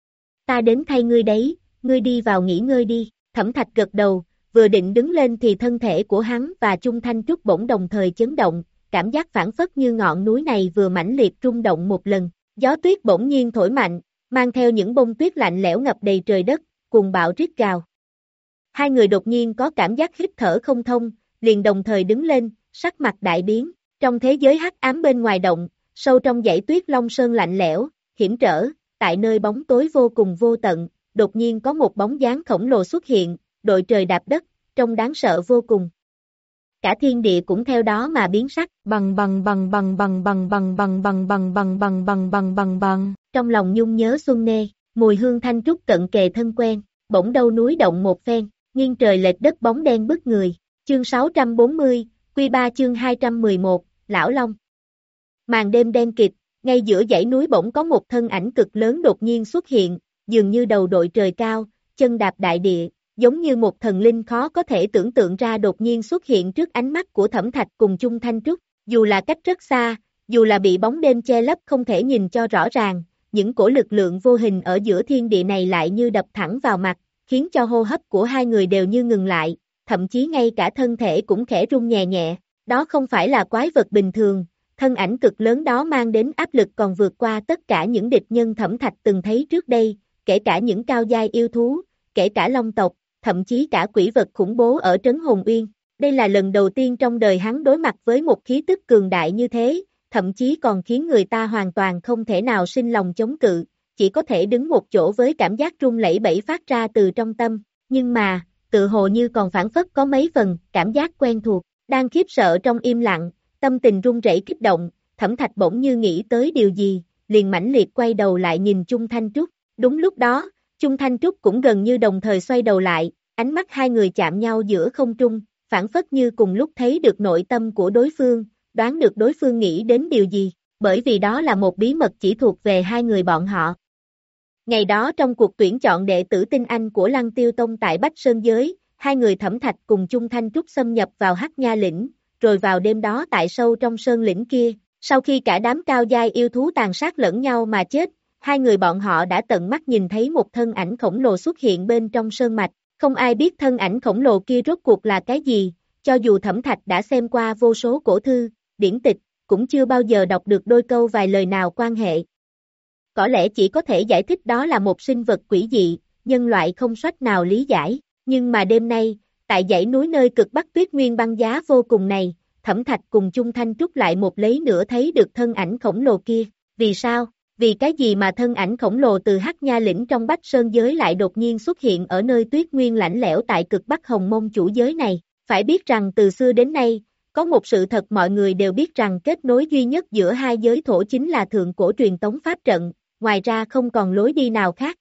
Ta đến thay ngươi đấy. Ngươi đi vào nghỉ ngơi đi. Thẩm Thạch gật đầu, vừa định đứng lên thì thân thể của hắn và Chung Thanh Trúc bỗng đồng thời chấn động, cảm giác phảng phất như ngọn núi này vừa mãnh liệt rung động một lần. Gió tuyết bỗng nhiên thổi mạnh, mang theo những bông tuyết lạnh lẽo ngập đầy trời đất, cuồng bạo rít gào. Hai người đột nhiên có cảm giác hít thở không thông, liền đồng thời đứng lên, sắc mặt đại biến. Trong thế giới hắc ám bên ngoài động, sâu trong dãy Tuyết Long Sơn lạnh lẽo, hiểm trở, tại nơi bóng tối vô cùng vô tận. Đột nhiên có một bóng dáng khổng lồ xuất hiện, đội trời đạp đất, trông đáng sợ vô cùng. Cả thiên địa cũng theo đó mà biến sắc, bằng bằng bằng bằng bằng bằng bằng bằng bằng bằng bằng bằng bằng bằng bằng bằng. Trong lòng nhung nhớ Xuân Nê, mùi hương thanh trúc cận kề thân quen, bỗng đâu núi động một phen, nghiêng trời lệch đất bóng đen bức người. Chương sáu trăm bốn mươi, Quy ba chương hai trăm mười một, Lão Long. Màn đêm đen kịt, ngay giữa dãy núi bỗng có một thân ảnh cực lớn đột nhiên xuất hiện. Dường như đầu đội trời cao, chân đạp đại địa, giống như một thần linh khó có thể tưởng tượng ra đột nhiên xuất hiện trước ánh mắt của Thẩm Thạch cùng Chung Thanh Trúc, dù là cách rất xa, dù là bị bóng đêm che lấp không thể nhìn cho rõ ràng, những cổ lực lượng vô hình ở giữa thiên địa này lại như đập thẳng vào mặt, khiến cho hô hấp của hai người đều như ngừng lại, thậm chí ngay cả thân thể cũng khẽ rung nhẹ nhẹ, đó không phải là quái vật bình thường. Thân ảnh cực lớn đó mang đến áp lực còn vượt qua tất cả những địch nhân Thẩm Thạch từng thấy trước đây, kể cả những cao giai yêu thú, kể cả long tộc, thậm chí cả quỷ vật khủng bố ở Trấn Hồn Uyên. Đây là lần đầu tiên trong đời hắn đối mặt với một khí tức cường đại như thế, thậm chí còn khiến người ta hoàn toàn không thể nào sinh lòng chống cự, chỉ có thể đứng một chỗ với cảm giác run lẩy bẩy phát ra từ trong tâm. Nhưng mà, tự hồ như còn phản phất có mấy phần cảm giác quen thuộc. Đang khiếp sợ trong im lặng, tâm tình run rẩy kích động, Thẩm Thạch bỗng như nghĩ tới điều gì, liền mãnh liệt quay đầu lại nhìn Chung Thanh Trúc. Đúng lúc đó, Chung Thanh Trúc cũng gần như đồng thời xoay đầu lại, ánh mắt hai người chạm nhau giữa không trung, phảng phất như cùng lúc thấy được nội tâm của đối phương, đoán được đối phương nghĩ đến điều gì, bởi vì đó là một bí mật chỉ thuộc về hai người bọn họ. Ngày đó trong cuộc tuyển chọn đệ tử tinh anh của Lăng Tiêu Tông tại Bách Sơn Giới, hai người Thẩm Thạch cùng Chung Thanh Trúc xâm nhập vào Hắc Nha Lĩnh, rồi vào đêm đó tại sâu trong sơn lĩnh kia, sau khi cả đám cao giai yêu thú tàn sát lẫn nhau mà chết, hai người bọn họ đã tận mắt nhìn thấy một thân ảnh khổng lồ xuất hiện bên trong sơn mạch, không ai biết thân ảnh khổng lồ kia rốt cuộc là cái gì, cho dù Thẩm Thạch đã xem qua vô số cổ thư, điển tịch, cũng chưa bao giờ đọc được đôi câu vài lời nào quan hệ. Có lẽ chỉ có thể giải thích đó là một sinh vật quỷ dị, nhân loại không sách nào lý giải, nhưng mà đêm nay, tại dãy núi nơi cực bắc tuyết nguyên băng giá vô cùng này, Thẩm Thạch cùng Chung Thanh Trúc lại một lấy nữa thấy được thân ảnh khổng lồ kia, vì sao? Vì cái gì mà thân ảnh khổng lồ từ Hắc Nha Lĩnh trong Bách Sơn Giới lại đột nhiên xuất hiện ở nơi tuyết nguyên lạnh lẽo tại cực bắc Hồng Mông chủ giới này? Phải biết rằng từ xưa đến nay, có một sự thật mọi người đều biết rằng kết nối duy nhất giữa hai giới thổ chính là thượng cổ truyền tống pháp trận, ngoài ra không còn lối đi nào khác.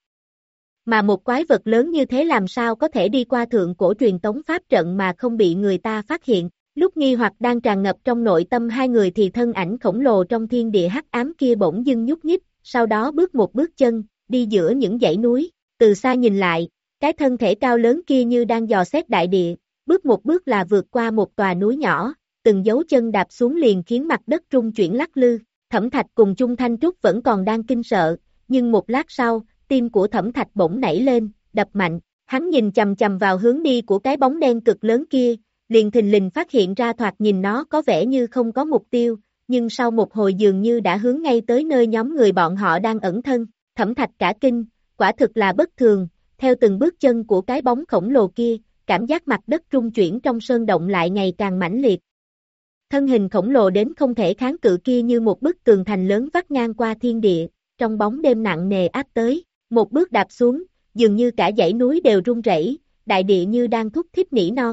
Mà một quái vật lớn như thế làm sao có thể đi qua thượng cổ truyền tống pháp trận mà không bị người ta phát hiện? Lúc nghi hoặc đang tràn ngập trong nội tâm hai người thì thân ảnh khổng lồ trong thiên địa hắc ám kia bỗng dưng nhúc nhích, sau đó bước một bước chân, đi giữa những dãy núi, từ xa nhìn lại, cái thân thể cao lớn kia như đang dò xét đại địa, bước một bước là vượt qua một tòa núi nhỏ, từng dấu chân đạp xuống liền khiến mặt đất rung chuyển lắc lư. Thẩm Thạch cùng Chung Thanh Trúc vẫn còn đang kinh sợ, nhưng một lát sau, tim của Thẩm Thạch bỗng nảy lên, đập mạnh, hắn nhìn chầm chầm vào hướng đi của cái bóng đen cực lớn kia, liền thình lình phát hiện ra thoạt nhìn nó có vẻ như không có mục tiêu, nhưng sau một hồi dường như đã hướng ngay tới nơi nhóm người bọn họ đang ẩn thân. Thẩm Thạch cả kinh, quả thực là bất thường, theo từng bước chân của cái bóng khổng lồ kia, cảm giác mặt đất rung chuyển trong sơn động lại ngày càng mãnh liệt. Thân hình khổng lồ đến không thể kháng cự kia như một bức tường thành lớn vắt ngang qua thiên địa, trong bóng đêm nặng nề áp tới, một bước đạp xuống, dường như cả dãy núi đều rung rẩy, đại địa như đang thúc thích nỉ non.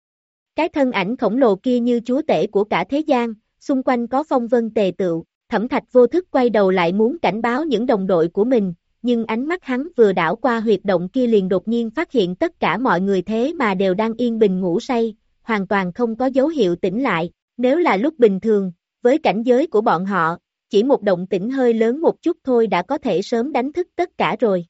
Cái thân ảnh khổng lồ kia như chúa tể của cả thế gian, xung quanh có phong vân tề tựu, Thẩm Thạch vô thức quay đầu lại muốn cảnh báo những đồng đội của mình, nhưng ánh mắt hắn vừa đảo qua huyệt động kia liền đột nhiên phát hiện tất cả mọi người thế mà đều đang yên bình ngủ say, hoàn toàn không có dấu hiệu tỉnh lại. Nếu là lúc bình thường, với cảnh giới của bọn họ, chỉ một động tĩnh hơi lớn một chút thôi đã có thể sớm đánh thức tất cả rồi.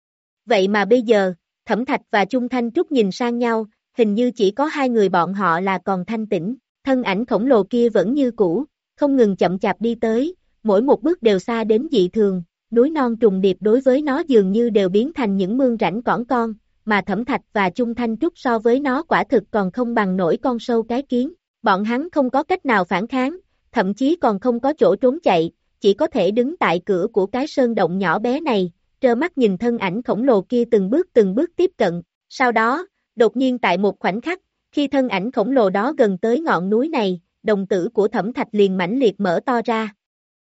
Vậy mà bây giờ, Thẩm Thạch và Chung Thanh Trúc nhìn sang nhau, hình như chỉ có hai người bọn họ là còn thanh tĩnh, thân ảnh khổng lồ kia vẫn như cũ, không ngừng chậm chạp đi tới, mỗi một bước đều xa đến dị thường, núi non trùng điệp đối với nó dường như đều biến thành những mương rãnh cỏn con, mà Thẩm Thạch và Chung Thanh Trúc so với nó quả thực còn không bằng nổi con sâu cái kiến. Bọn hắn không có cách nào phản kháng, thậm chí còn không có chỗ trốn chạy, chỉ có thể đứng tại cửa của cái sơn động nhỏ bé này, trơ mắt nhìn thân ảnh khổng lồ kia từng bước từng bước tiếp cận. Sau đó, đột nhiên tại một khoảnh khắc, khi thân ảnh khổng lồ đó gần tới ngọn núi này, đồng tử của Thẩm Thạch liền mãnh liệt mở to ra.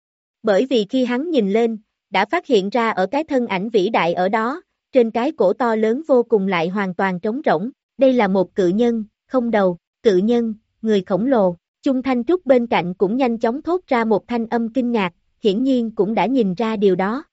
Bởi vì khi hắn nhìn lên, đã phát hiện ra ở cái thân ảnh vĩ đại ở đó, trên cái cổ to lớn vô cùng lại hoàn toàn trống rỗng, đây là một cự nhân, không đầu, cự nhân. Người khổng lồ, Chung Thanh Trúc bên cạnh cũng nhanh chóng thốt ra một thanh âm kinh ngạc, hiển nhiên cũng đã nhìn ra điều đó.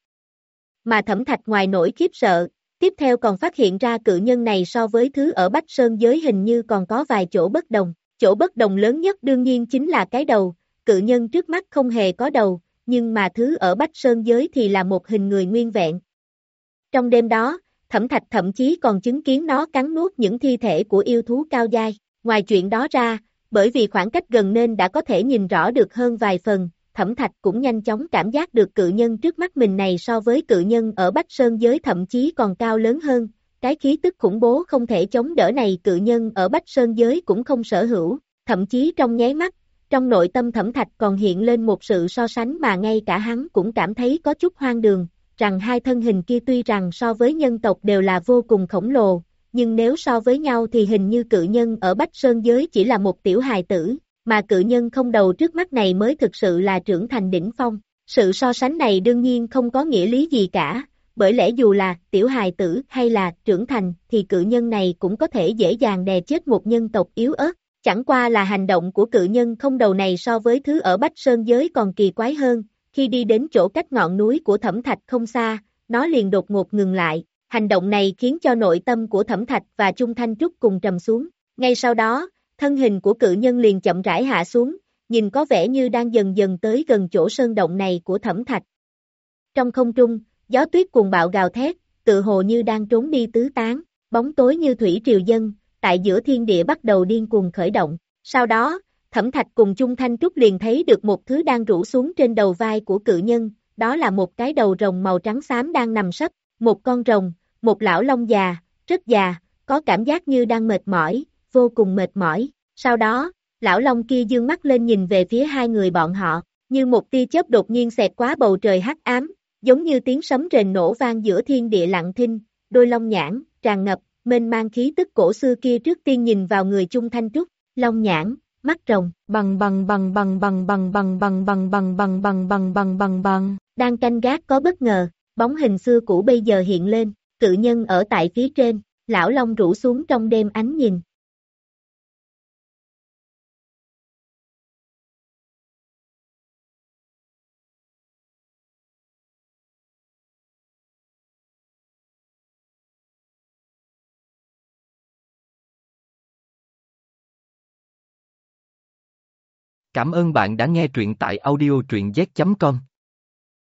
Mà Thẩm Thạch ngoài nỗi khiếp sợ, tiếp theo còn phát hiện ra cự nhân này so với thứ ở Bách Sơn Giới hình như còn có vài chỗ bất đồng. Chỗ bất đồng lớn nhất đương nhiên chính là cái đầu, cự nhân trước mắt không hề có đầu, nhưng mà thứ ở Bách Sơn Giới thì là một hình người nguyên vẹn. Trong đêm đó, Thẩm Thạch thậm chí còn chứng kiến nó cắn nuốt những thi thể của yêu thú cao giai. Ngoài chuyện đó ra, bởi vì khoảng cách gần nên đã có thể nhìn rõ được hơn vài phần, Thẩm Thạch cũng nhanh chóng cảm giác được cự nhân trước mắt mình này so với cự nhân ở Bách Sơn Giới thậm chí còn cao lớn hơn, cái khí tức khủng bố không thể chống đỡ này cự nhân ở Bách Sơn Giới cũng không sở hữu, thậm chí trong nháy mắt, trong nội tâm Thẩm Thạch còn hiện lên một sự so sánh mà ngay cả hắn cũng cảm thấy có chút hoang đường, rằng hai thân hình kia tuy rằng so với nhân tộc đều là vô cùng khổng lồ, nhưng nếu so với nhau thì hình như cự nhân ở Bách Sơn Giới chỉ là một tiểu hài tử, mà cự nhân không đầu trước mắt này mới thực sự là trưởng thành đỉnh phong. Sự so sánh này đương nhiên không có nghĩa lý gì cả, bởi lẽ dù là tiểu hài tử hay là trưởng thành thì cự nhân này cũng có thể dễ dàng đè chết một nhân tộc yếu ớt. Chẳng qua là hành động của cự nhân không đầu này so với thứ ở Bách Sơn giới còn kỳ quái hơn, khi đi đến chỗ cách ngọn núi của Thẩm Thạch không xa, nó liền đột ngột ngừng lại, hành động này khiến cho nội tâm của Thẩm Thạch và Chung Thanh Trúc cùng trầm xuống, ngay sau đó, thân hình của cự nhân liền chậm rãi hạ xuống, nhìn có vẻ như đang dần dần tới gần chỗ sơn động này của Thẩm Thạch. Trong không trung, gió tuyết cuồng bạo gào thét, tự hồ như đang trốn đi tứ tán, bóng tối như thủy triều dân, tại giữa thiên địa bắt đầu điên cuồng khởi động. Sau đó, Thẩm Thạch cùng Chung Thanh Trúc liền thấy được một thứ đang rủ xuống trên đầu vai của cự nhân, đó là một cái đầu rồng màu trắng xám đang nằm sấp, một con rồng, một lão long già, rất già, có cảm giác như đang mệt mỏi, vô cùng mệt mỏi. Sau đó, lão long kia dương mắt lên nhìn về phía hai người bọn họ, như một tia chớp đột nhiên xẹt qua bầu trời hắc ám, giống như tiếng sấm rền nổ vang giữa thiên địa lặng thinh, đôi long nhãn, tràn ngập, mênh mang khí tức cổ xưa kia trước tiên nhìn vào người Chung Thanh Trúc, long nhãn, mắt rồng, bằng bằng bằng bằng bằng bằng bằng bằng bằng bằng bằng bằng bằng bằng bằng bằng, đang canh gác có bất ngờ, bóng hình xưa cũ bây giờ hiện lên, cự nhân ở tại phía trên, lão long rủ xuống trong đêm ánh nhìn. Cảm ơn bạn đã nghe truyện tại audio truyện z chấm com.